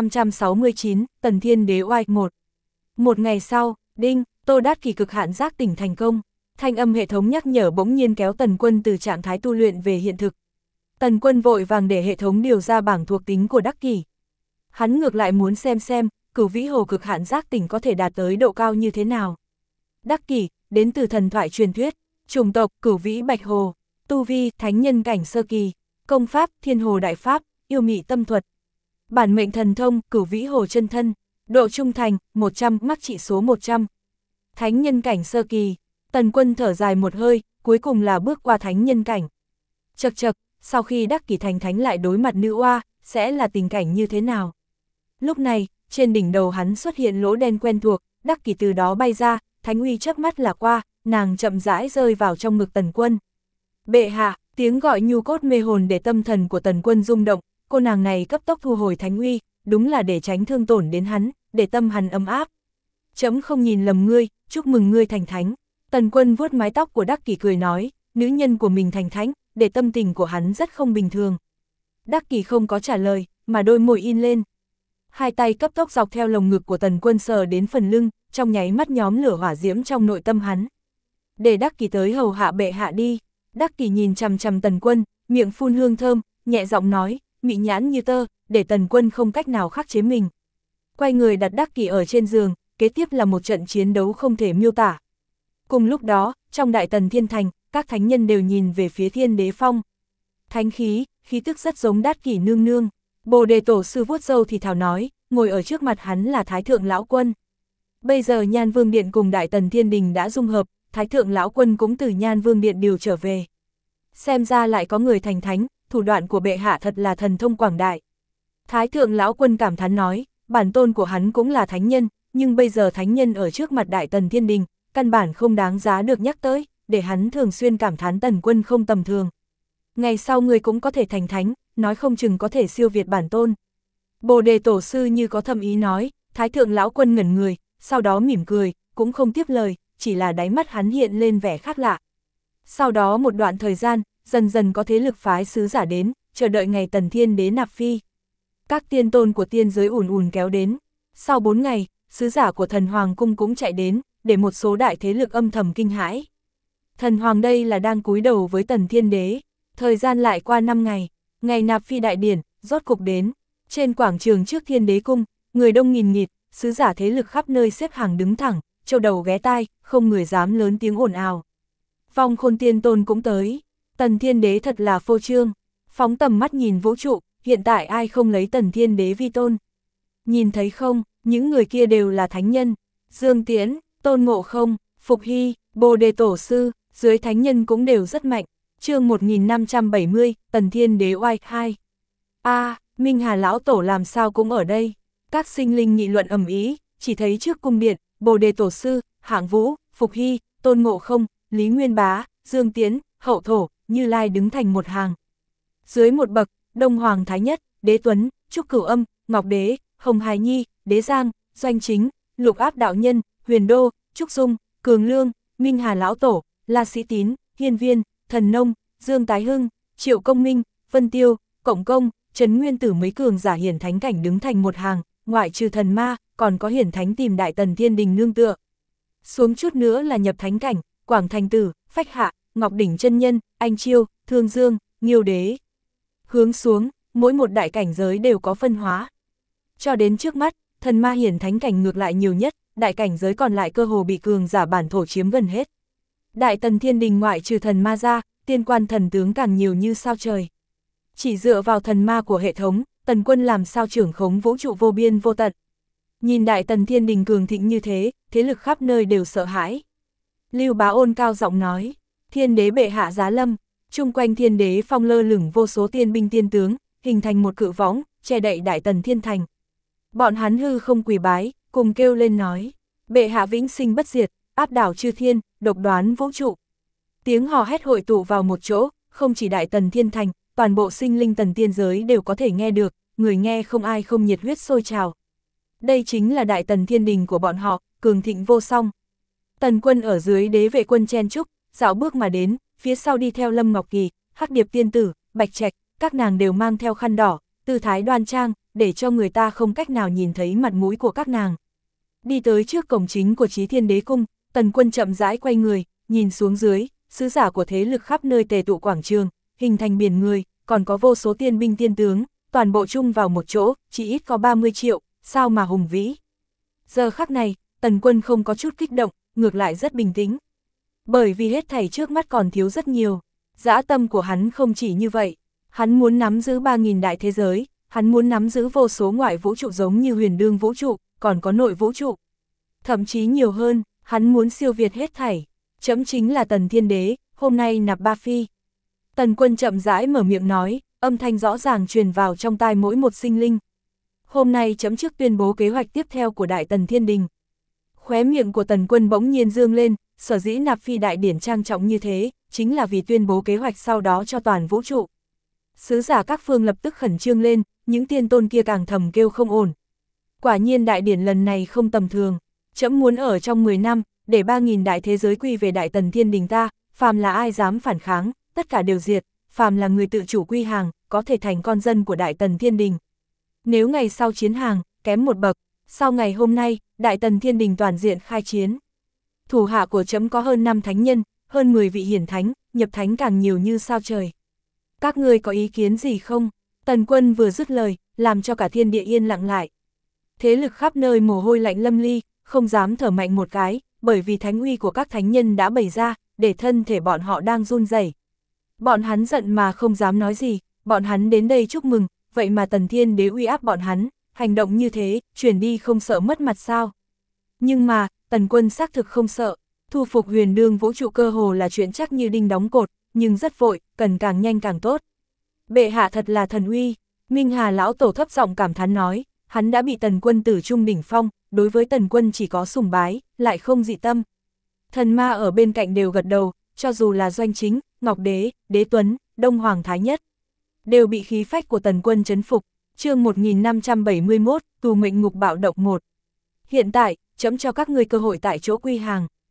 1569, Tần Thiên Đế oai 1. Một ngày sau, đinh, Tô Đát Kỷ cực hạn giác tỉnh thành công. Thanh âm hệ thống nhắc nhở bỗng nhiên kéo Tần Quân từ trạng thái tu luyện về hiện thực. Tần Quân vội vàng để hệ thống điều ra bảng thuộc tính của Đắc Kỷ. Hắn ngược lại muốn xem, Cửu Vĩ Hồ cực hạn giác tỉnh có thể đạt tới độ cao như thế nào. Đắc Kỷ, đến từ thần thoại truyền thuyết, chủng tộc Cửu Vĩ Bạch Hồ, tu vi thánh nhân cảnh sơ kỳ, công pháp Thiên Hồ Đại Pháp, yêu mị tâm thuật. Bản mệnh thần thông Cửu Vĩ Hồ chân thân, độ trung thành 100, mắc trị số 100. Thánh nhân cảnh sơ kỳ. Tần Quân thở dài một hơi, cuối cùng là bước qua thánh nhân cảnh. Chậc chậc, sau khi Đắc Kỷ thành thánh lại đối mặt nữ oa, sẽ là tình cảnh như thế nào? Lúc này, trên đỉnh đầu hắn xuất hiện lỗ đen quen thuộc, Đắc Kỷ từ đó bay ra, thánh uy chớp mắt là qua, nàng chậm rãi rơi vào trong ngực Tần Quân. Bệ hạ, tiếng gọi nhu cốt mê hồn để tâm thần của Tần Quân rung động, cô nàng này cấp tốc thu hồi thánh uy, đúng là để tránh thương tổn đến hắn, để tâm hắn ấm áp. Chấm không nhìn lầm ngươi, chúc mừng ngươi thành thánh. Tần Quân vuốt mái tóc của Đắc Kỷ cười nói, nữ nhân của mình thành thánh, để tâm tình của hắn rất không bình thường. Đắc Kỷ không có trả lời, mà đôi môi in lên. Hai tay cấp tốc dọc theo lồng ngực của Tần Quân sờ đến phần lưng, trong nháy mắt nhóm lửa hỏa diễm trong nội tâm hắn. Để Đắc Kỷ tới hầu hạ bệ hạ đi. Đắc Kỷ nhìn chằm chằm Tần Quân, miệng phun hương thơm, nhẹ giọng nói, mị nhãn như tơ, để Tần Quân không cách nào khắc chế mình. Quay người đặt Đắc Kỷ ở trên giường, kế tiếp là một trận chiến đấu không thể miêu tả. Cùng lúc đó, trong Đại Tần Thiên Thành, các thánh nhân đều nhìn về phía Thiên Đế Phong. Thánh khí, khí tức rất giống Đát Kỷ nương nương. Bồ Đề Tổ sư vuốt râu thì thào nói, ngồi ở trước mặt hắn là Thái Thượng Lão Quân. Bây giờ Nhan Vương Điện cùng Đại Tần Thiên Đình đã dung hợp, Thái Thượng Lão Quân cũng từ Nhan Vương Điện điều trở về. Xem ra lại có người thành thánh, thủ đoạn của bệ hạ thật là thần thông quảng đại. Thái Thượng Lão Quân cảm thán nói, bản tôn của hắn cũng là thánh nhân, nhưng bây giờ thánh nhân ở trước mặt Đại Tần Thiên Đình, căn bản không đáng giá được nhắc tới, để hắn thường xuyên cảm thán Tần Quân không tầm thường. Ngày sau người cũng có thể thành thánh, nói không chừng có thể siêu việt bản tôn. Bồ Đề Tổ sư như có thâm ý nói, Thái Thượng Lão Quân ngẩn người, sau đó mỉm cười, cũng không tiếp lời, chỉ là đáy mắt hắn hiện lên vẻ khác lạ. Sau đó một đoạn thời gian, dần dần có thế lực phái sứ giả đến, chờ đợi ngày Tần Thiên Đế nạp phi. Các tiên tôn của tiên giới ùn ùn kéo đến. Sau 4 ngày, sứ giả của thần Hoàng cung cũng chạy đến, để một số đại thế lực âm thầm kinh hãi. Thần Hoàng đây là đang cúi đầu với Tần Thiên Đế. Thời gian lại qua 5 ngày, ngày nạp phi đại điển, rốt cục đến. Trên quảng trường trước Thiên Đế cung, người đông nghìn nghịt, sứ giả thế lực khắp nơi xếp hàng đứng thẳng, châu đầu ghé tai, không người dám lớn tiếng ồn ào. Vong Khôn tiên tôn cũng tới. Tần Thiên Đế thật là phô trương. Phóng tầm mắt nhìn vũ trụ, hiện tại ai không lấy Tần Thiên Đế vi tôn. Nhìn thấy không, những người kia đều là thánh nhân. Dương Tiễn, Tôn Ngộ Không, Phục Hy, Bồ Đề Tổ Sư, dưới thánh nhân cũng đều rất mạnh. Chương 1570, Tần Thiên Đế oai 2. Minh Hà Lão Tổ làm sao cũng ở đây. Các sinh linh nghị luận ầm ĩ, chỉ thấy trước cung điện, Bồ Đề Tổ Sư, Hạng Vũ, Phục Hy, Tôn Ngộ Không, Lý Nguyên Bá, Dương Tiễn, Hậu Thổ, Như Lai đứng thành một hàng. Dưới một bậc, Đông Hoàng Thái Nhất, Đế Tuấn, Trúc Cửu Âm, Ngọc Đế, Hồng Hải Nhi, Đế Giang, Doanh Chính, Lục Áp Đạo Nhân, Huyền Đô, Trúc Dung, Cường Lương, Minh Hà Lão Tổ, La Sĩ Tín, Hiên Viên, Thần Nông, Dương Tái Hưng, Triệu Công Minh, Vân Tiêu, Cộng Công, Trấn Nguyên Tử mấy cường giả hiển thánh cảnh đứng thành một hàng, ngoại trừ thần ma, còn có hiển thánh tìm Đại Tần Thiên Đình nương tựa. Xuống chút nữa là nhập thánh cảnh, Quảng Thành Tử, Phách Hạ, Ngọc Đỉnh Chân Nhân, Anh Chiêu, Thương Dương, Nghiêu Đế. Hướng xuống, mỗi một đại cảnh giới đều có phân hóa. Cho đến trước mắt, thần ma hiển thánh cảnh ngược lại nhiều nhất, đại cảnh giới còn lại cơ hồ bị cường giả bản thổ chiếm gần hết. Đại Tần Thiên Đình ngoại trừ thần ma ra, tiên quan thần tướng càng nhiều như sao trời. Chỉ dựa vào thần ma của hệ thống, Tần Quân làm sao trưởng khống vũ trụ vô biên vô tận. Nhìn Đại Tần Thiên Đình cường thịnh như thế, thế lực khắp nơi đều sợ hãi. Lưu Bá Ôn cao giọng nói, Thiên Đế bệ hạ giá lâm, chung quanh Thiên Đế phong lơ lửng vô số tiên binh tiên tướng, hình thành một cự võng, che đậy Đại Tần Thiên Thành. Bọn hắn hư không quỳ bái, cùng kêu lên nói, bệ hạ vĩnh sinh bất diệt, áp đảo chư thiên, độc đoán vũ trụ. Tiếng hò hét hội tụ vào một chỗ, không chỉ Đại Tần Thiên Thành, toàn bộ sinh linh tần tiên giới đều có thể nghe được, người nghe không ai không nhiệt huyết sôi trào. Đây chính là Đại Tần Thiên Đình của bọn họ, cường thịnh vô song. Tần Quân ở dưới đế vệ quân chen trúc, dạo bước mà đến, phía sau đi theo Lâm Ngọc Kỳ, Hắc Điệp Tiên Tử, Bạch Trạch, các nàng đều mang theo khăn đỏ, tư thái đoan trang, để cho người ta không cách nào nhìn thấy mặt mũi của các nàng. Đi tới trước cổng chính của Chí Thiên Đế Cung, Tần Quân chậm rãi quay người, nhìn xuống dưới, sứ giả của thế lực khắp nơi tề tụ quảng trường, hình thành biển người, còn có vô số tiên binh tiên tướng, toàn bộ chung vào một chỗ, chỉ ít có 30 triệu, sao mà hùng vĩ. Giờ khắc này, Tần Quân không có chút kích động, ngược lại rất bình tĩnh. Bởi vì hết thảy trước mắt còn thiếu rất nhiều, dã tâm của hắn không chỉ như vậy, hắn muốn nắm giữ 3.000 đại thế giới, hắn muốn nắm giữ vô số ngoại vũ trụ giống như huyền đương vũ trụ, còn có nội vũ trụ. Thậm chí nhiều hơn, hắn muốn siêu việt hết thảy, chấm chính là Tần Thiên Đế, hôm nay nạp ba phi. Tần Quân chậm rãi mở miệng nói, âm thanh rõ ràng truyền vào trong tai mỗi một sinh linh. Hôm nay chấm trước tuyên bố kế hoạch tiếp theo của Đại Tần Thiên Đình. Khóe miệng của Tần Quân bỗng nhiên dương lên, sở dĩ nạp phi đại điển trang trọng như thế, chính là vì tuyên bố kế hoạch sau đó cho toàn vũ trụ. Sứ giả các phương lập tức khẩn trương lên, những tiên tôn kia càng thầm kêu không ổn. Quả nhiên đại điển lần này không tầm thường, trẫm muốn ở trong 10 năm, để 3.000 đại thế giới quy về Đại Tần Thiên Đình ta, phàm là ai dám phản kháng, tất cả đều diệt, phàm là người tự chủ quy hàng, có thể thành con dân của Đại Tần Thiên Đình. Nếu ngày sau chiến hàng, kém một bậc, sau ngày hôm nay, Đại Tần Thiên Đình toàn diện khai chiến. Thủ hạ của trẫm có hơn 5 thánh nhân, hơn 10 vị hiển thánh, nhập thánh càng nhiều như sao trời. Các ngươi có ý kiến gì không? Tần Quân vừa dứt lời, làm cho cả thiên địa yên lặng lại. Thế lực khắp nơi mồ hôi lạnh lâm ly, không dám thở mạnh một cái, bởi vì thánh uy của các thánh nhân đã bày ra, để thân thể bọn họ đang run rẩy. Bọn hắn giận mà không dám nói gì, bọn hắn đến đây chúc mừng, vậy mà Tần Thiên Đế uy áp bọn hắn, hành động như thế, chuyển đi không sợ mất mặt sao? Nhưng mà, Tần Quân xác thực không sợ, thu phục huyền đương vũ trụ cơ hồ là chuyện chắc như đinh đóng cột, nhưng rất vội, cần càng nhanh càng tốt. Bệ hạ thật là thần uy, Minh Hà Lão Tổ thấp giọng cảm thán nói, hắn đã bị Tần Quân tử trung đỉnh phong, đối với Tần Quân chỉ có sùng bái, lại không dị tâm. Thần ma ở bên cạnh đều gật đầu, cho dù là Doanh Chính, Ngọc Đế, Đế Tuấn, Đông Hoàng Thái Nhất, đều bị khí phách của Tần Quân trấn phục. Chương 1571, tù mệnh ngục bạo động 1. Hiện tại, trẫm cho các ngươi cơ hội tại chỗ quy hàng.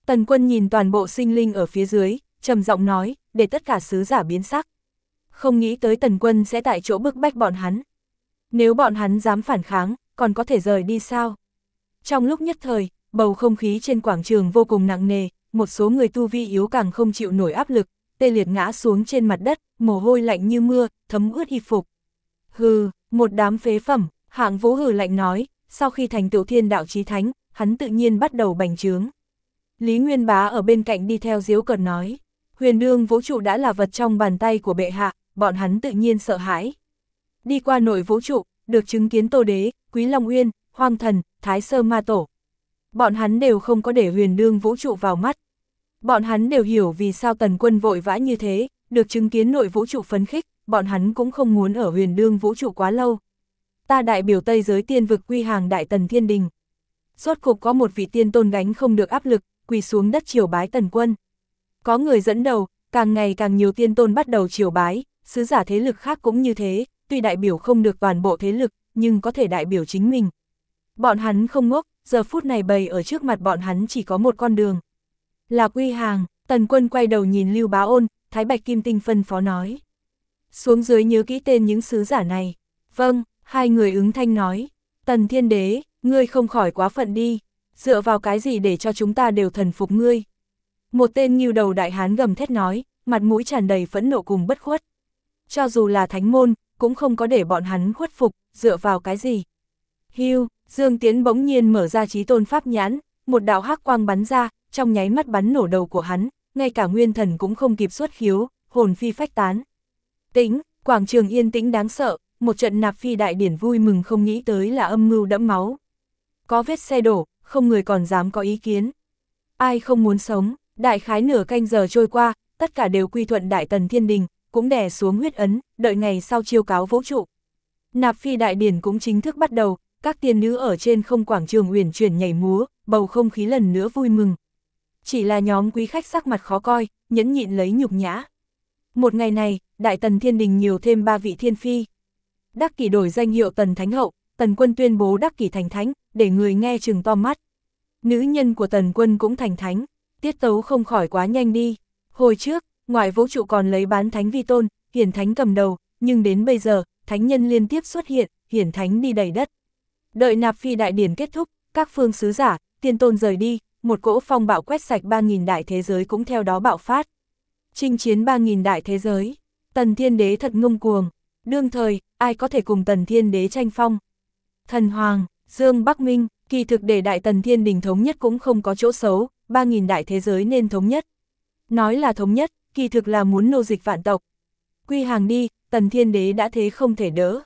Tần Quân nhìn toàn bộ sinh linh ở phía dưới, trầm giọng nói, để tất cả sứ giả biến sắc. Không nghĩ tới Tần Quân sẽ tại chỗ bức bách bọn hắn. Nếu bọn hắn dám phản kháng, còn có thể rời đi sao? Trong lúc nhất thời, bầu không khí trên quảng trường vô cùng nặng nề, một số người tu vi yếu càng không chịu nổi áp lực, tê liệt ngã xuống trên mặt đất, mồ hôi lạnh như mưa, thấm ướt y phục. Hừ, một đám phế phẩm, Hạng Vũ hừ lạnh nói, sau khi thành tựu thiên đạo chí thánh, hắn tự nhiên bắt đầu bành trướng. Lý Nguyên Bá ở bên cạnh đi theo giễu cợt nói, huyền đương vũ trụ đã là vật trong bàn tay của bệ hạ, bọn hắn tự nhiên sợ hãi. Đi qua nội vũ trụ, được chứng kiến Tô Đế, Quý Long Uyên, Hoang Thần, Thái Sơ Ma Tổ. Bọn hắn đều không có để huyền đương vũ trụ vào mắt. Bọn hắn đều hiểu vì sao Tần Quân vội vã như thế, được chứng kiến nội vũ trụ phấn khích, bọn hắn cũng không muốn ở huyền đương vũ trụ quá lâu. Ta đại biểu Tây giới tiên vực quy hàng Đại Tần Thiên Đình. Rốt cục có một vị tiên tôn gánh không được áp lực, quỳ xuống đất triều bái Tần Quân. Có người dẫn đầu, càng ngày càng nhiều tiên tôn bắt đầu triều bái, sứ giả thế lực khác cũng như thế, tuy đại biểu không được toàn bộ thế lực, nhưng có thể đại biểu chính mình. Bọn hắn không ngốc, giờ phút này bày ở trước mặt bọn hắn chỉ có một con đường. Là quy hàng. Tần Quân quay đầu nhìn Lưu Bá Ôn, Thái Bạch Kim Tinh phân phó nói. Xuống dưới nhớ kỹ tên những sứ giả này. Vâng, hai người ứng thanh nói. Tần Thiên Đế, ngươi không khỏi quá phận đi, dựa vào cái gì để cho chúng ta đều thần phục ngươi. Một tên ngưu đầu đại hán gầm thét nói, mặt mũi tràn đầy phẫn nộ cùng bất khuất. Cho dù là thánh môn, cũng không có để bọn hắn khuất phục, dựa vào cái gì. Hưu, Dương Tiến bỗng nhiên mở ra Chí Tôn Pháp nhãn, một đạo hắc quang bắn ra, trong nháy mắt bắn nổ đầu của hắn, ngay cả nguyên thần cũng không kịp xuất khiếu, hồn phi phách tán. Tĩnh, quảng trường yên tĩnh đáng sợ, một trận nạp phi đại điển vui mừng không nghĩ tới là âm mưu đẫm máu. Có vết xe đổ, không người còn dám có ý kiến. Ai không muốn sống, đại khái nửa canh giờ trôi qua, tất cả đều quy thuận Đại Tần Thiên Đình, cũng đè xuống huyết ấn, đợi ngày sau chiêu cáo vũ trụ. Nạp phi đại điển cũng chính thức bắt đầu, các tiên nữ ở trên không quảng trường uyển chuyển nhảy múa, bầu không khí lần nữa vui mừng. Chỉ là nhóm quý khách sắc mặt khó coi, nhẫn nhịn lấy nhục nhã. Một ngày này, Đại Tần Thiên Đình nhiều thêm 3 vị thiên phi. Đắc Kỷ đổi danh hiệu Tần Thánh Hậu, Tần Quân tuyên bố Đắc Kỷ thành thánh, để người nghe trừng to mắt. Nữ nhân của Tần Quân cũng thành thánh, tiết tấu không khỏi quá nhanh đi. Hồi trước, ngoại vũ trụ còn lấy bán thánh vi tôn, hiển thánh cầm đầu, nhưng đến bây giờ, thánh nhân liên tiếp xuất hiện, hiển thánh đi đầy đất. Đợi nạp phi đại điển kết thúc, các phương sứ giả, tiên tôn rời đi, một cỗ phong bạo quét sạch 3.000 đại thế giới cũng theo đó bạo phát. Chinh chiến 3.000 đại thế giới, Tần Thiên Đế thật ngông cuồng, đương thời, ai có thể cùng Tần Thiên Đế tranh phong. Thần Hoàng, Dương Bắc Minh, kỳ thực để Đại Tần Thiên Đình thống nhất cũng không có chỗ xấu, 3.000 đại thế giới nên thống nhất. Nói là thống nhất, kỳ thực là muốn nô dịch vạn tộc. Quy hàng đi, Tần Thiên Đế đã thế không thể đỡ.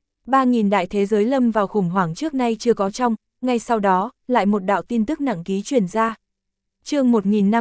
3.000 đại thế giới lâm vào khủng hoảng trước nay chưa có trong, ngay sau đó, lại một đạo tin tức nặng ký truyền ra. Chương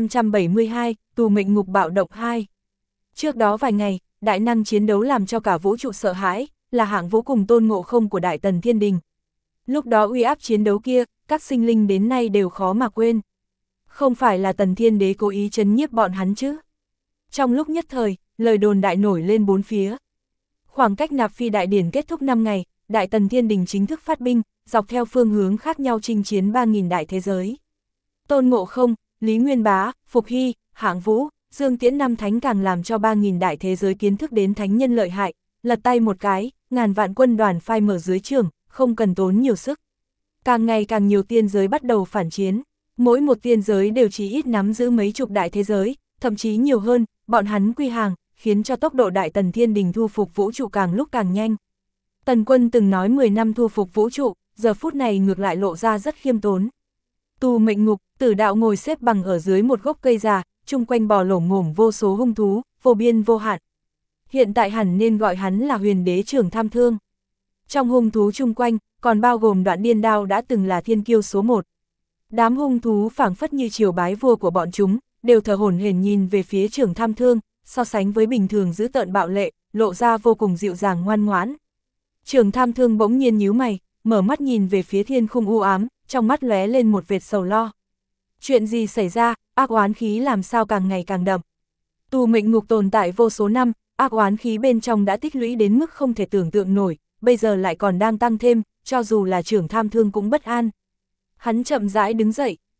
1572, tù mệnh ngục bạo động 2. Trước đó vài ngày, đại năng chiến đấu làm cho cả vũ trụ sợ hãi, là Hạng Vũ cùng Tôn Ngộ Không của Đại Tần Thiên Đình. Lúc đó uy áp chiến đấu kia, các sinh linh đến nay đều khó mà quên. Không phải là Tần Thiên Đế cố ý trấn nhiếp bọn hắn chứ. Trong lúc nhất thời, lời đồn đại nổi lên bốn phía. Khoảng cách nạp phi đại điển kết thúc 5 ngày, Đại Tần Thiên Đình chính thức phát binh, dọc theo phương hướng khác nhau chinh chiến 3.000 đại thế giới. Tôn Ngộ Không, Lý Nguyên Bá, Phục Hy, Hạng Vũ, Dương Tiễn năm thánh càng làm cho 3.000 đại thế giới kiến thức đến thánh nhân lợi hại, lật tay một cái, ngàn vạn quân đoàn phai mở dưới trường, không cần tốn nhiều sức. Càng ngày càng nhiều tiên giới bắt đầu phản chiến, mỗi một tiên giới đều chỉ ít nắm giữ mấy chục đại thế giới, thậm chí nhiều hơn, bọn hắn quy hàng, khiến cho tốc độ Đại Tần Thiên Đình thu phục vũ trụ càng lúc càng nhanh. Tần Quân từng nói 10 năm thu phục vũ trụ, giờ phút này ngược lại lộ ra rất khiêm tốn. Tù mệnh ngục, Tử Đạo ngồi xếp bằng ở dưới một gốc cây già, chung quanh bò lổm ngổm vô số hung thú, vô biên vô hạn. Hiện tại hẳn nên gọi hắn là Huyền Đế Trưởng Tham Thương. Trong hung thú chung quanh, còn bao gồm Đoạn Điên Đao đã từng là thiên kiêu số 1. Đám hung thú phảng phất như triều bái vua của bọn chúng, đều thở hổn hển nhìn về phía Trưởng Tham Thương, so sánh với bình thường dữ tợn bạo lệ, lộ ra vô cùng dịu dàng ngoan ngoãn. Trưởng Tham Thương bỗng nhiên nhíu mày, mở mắt nhìn về phía thiên khung u ám, trong mắt lóe lên một vệt sầu lo. Chuyện gì xảy ra, ác oán khí làm sao càng ngày càng đậm. Tù mệnh ngục tồn tại vô số năm, ác oán khí bên trong đã tích lũy đến mức không thể tưởng tượng nổi, bây giờ lại còn đang tăng thêm, cho dù là Trưởng Tham Thương cũng bất an. Hắn chậm rãi đứng dậy,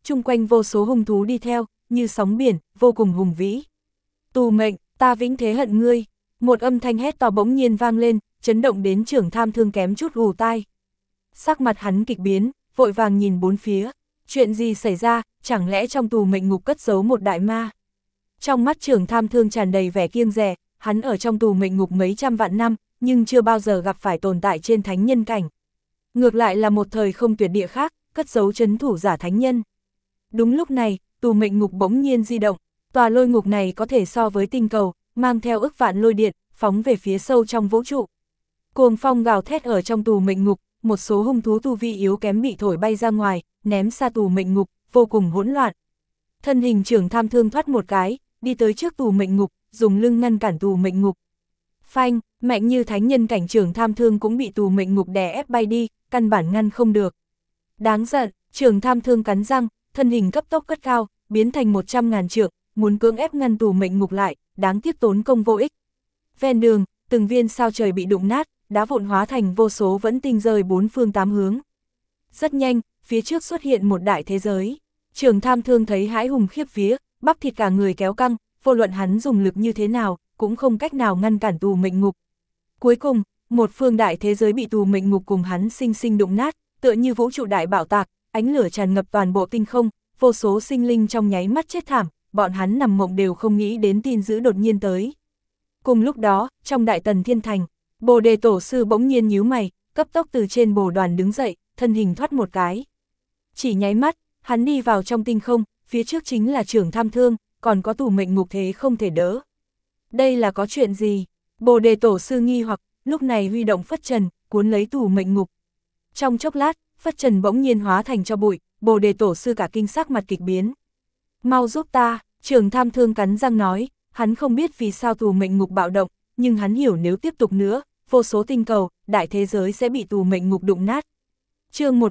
chung quanh vô số hung thú đi theo, như sóng biển, vô cùng hùng vĩ. Tù mệnh, ta vĩnh thế hận ngươi. Một âm thanh hét to bỗng nhiên vang lên, chấn động đến Trưởng Tham Thương kém chút gù tai. Sắc mặt hắn kịch biến, vội vàng nhìn bốn phía. Chuyện gì xảy ra, chẳng lẽ trong tù mệnh ngục cất giấu một đại ma? Trong mắt Trưởng Tham Thương tràn đầy vẻ kiêng dè, hắn ở trong tù mệnh ngục mấy trăm vạn năm, nhưng chưa bao giờ gặp phải tồn tại trên thánh nhân cảnh. Ngược lại là một thời không tuyệt địa khác, cất giấu trấn thủ giả thánh nhân. Đúng lúc này, tù mệnh ngục bỗng nhiên di động, tòa lôi ngục này có thể so với tinh cầu, mang theo ức vạn lôi điện, phóng về phía sâu trong vũ trụ. Cuồng phong gào thét ở trong tù mệnh ngục, một số hung thú tu vi yếu kém bị thổi bay ra ngoài, ném xa tù mệnh ngục, vô cùng hỗn loạn. Thân hình Trưởng Tham Thương thoát một cái, đi tới trước tù mệnh ngục, dùng lưng ngăn cản tù mệnh ngục. Phanh, mạnh như thánh nhân cảnh Trưởng Tham Thương cũng bị tù mệnh ngục đè ép bay đi, căn bản ngăn không được. Đáng giận, Trưởng Tham Thương cắn răng, thân hình cấp tốc cất cao, biến thành 100.000 trượng, muốn cưỡng ép ngăn tù mệnh ngục lại, đáng tiếc tốn công vô ích. Ven đường, từng viên sao trời bị đụng nát, đá vụn hóa thành vô số vẫn tinh rơi bốn phương tám hướng. Rất nhanh, phía trước xuất hiện một đại thế giới. Trưởng Tham Thương thấy hãi hùng khiếp vía, bắp thịt cả người kéo căng, vô luận hắn dùng lực như thế nào, cũng không cách nào ngăn cản tù mệnh ngục. Cuối cùng, một phương đại thế giới bị tù mệnh ngục cùng hắn sinh sinh đụng nát, tựa như vũ trụ đại bạo tạc, ánh lửa tràn ngập toàn bộ tinh không, vô số sinh linh trong nháy mắt chết thảm, bọn hắn nằm mộng đều không nghĩ đến tin dữ đột nhiên tới. Cùng lúc đó, trong Đại Tần Thiên Thành, Bồ Đề Tổ Sư bỗng nhiên nhíu mày, cấp tốc từ trên bồ đoàn đứng dậy, thân hình thoát một cái. Chỉ nháy mắt, hắn đi vào trong tinh không, phía trước chính là Trưởng Tham Thương, còn có tù mệnh ngục thế không thể đỡ. Đây là có chuyện gì? Bồ Đề Tổ Sư nghi hoặc, lúc này huy động phất trần, cuốn lấy tù mệnh ngục. Trong chốc lát, phất trần bỗng nhiên hóa thành cho bụi, Bồ Đề Tổ Sư cả kinh sắc mặt kịch biến. Mau giúp ta, Trưởng Tham Thương cắn răng nói, hắn không biết vì sao tù mệnh ngục bạo động, nhưng hắn hiểu nếu tiếp tục nữa, vô số tinh cầu, đại thế giới sẽ bị tù mệnh ngục đụng nát. Chương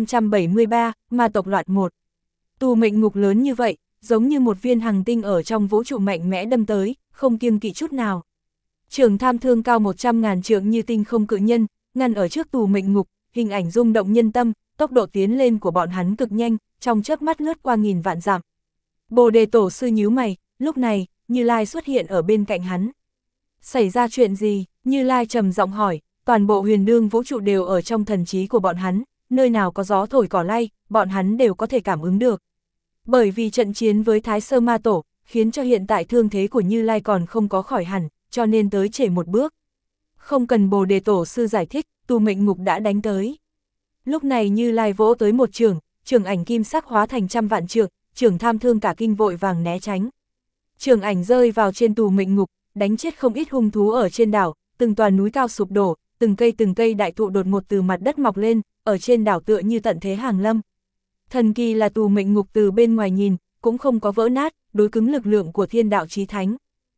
1573, Ma tộc loạt 1. Tù mệnh ngục lớn như vậy, giống như một viên hành tinh ở trong vũ trụ mạnh mẽ đâm tới, không kiêng kỵ chút nào. Trưởng Tham Thương cao 100.000 trượng như tinh không cự nhân, ngăn ở trước tù mệnh ngục, hình ảnh rung động nhân tâm, tốc độ tiến lên của bọn hắn cực nhanh, trong chớp mắt lướt qua nghìn vạn dặm. Bồ Đề Tổ Sư nhíu mày, lúc này, Như Lai xuất hiện ở bên cạnh hắn. Xảy ra chuyện gì? Như Lai trầm giọng hỏi, toàn bộ huyền đương vũ trụ đều ở trong thần trí của bọn hắn, nơi nào có gió thổi cỏ lay, bọn hắn đều có thể cảm ứng được. Bởi vì trận chiến với Thái Sơ Ma Tổ, khiến cho hiện tại thương thế của Như Lai còn không có khỏi hẳn, cho nên tới trễ một bước. Không cần Bồ Đề Tổ Sư giải thích, tù mệnh ngục đã đánh tới. Lúc này Như Lai vỗ tới một trường ảnh kim sắc hóa thành trăm vạn trượng, Trưởng Tham Thương cả kinh vội vàng né tránh. Trường ảnh rơi vào trên tù mệnh ngục, đánh chết không ít hung thú ở trên đảo, từng tòa núi cao sụp đổ, từng cây đại thụ đột ngột từ mặt đất mọc lên, ở trên đảo tựa như tận thế hàng lâm. Thần kỳ là tù mệnh ngục từ bên ngoài nhìn, cũng không có vỡ nát, đối cứng lực lượng của thiên đạo chí thánh.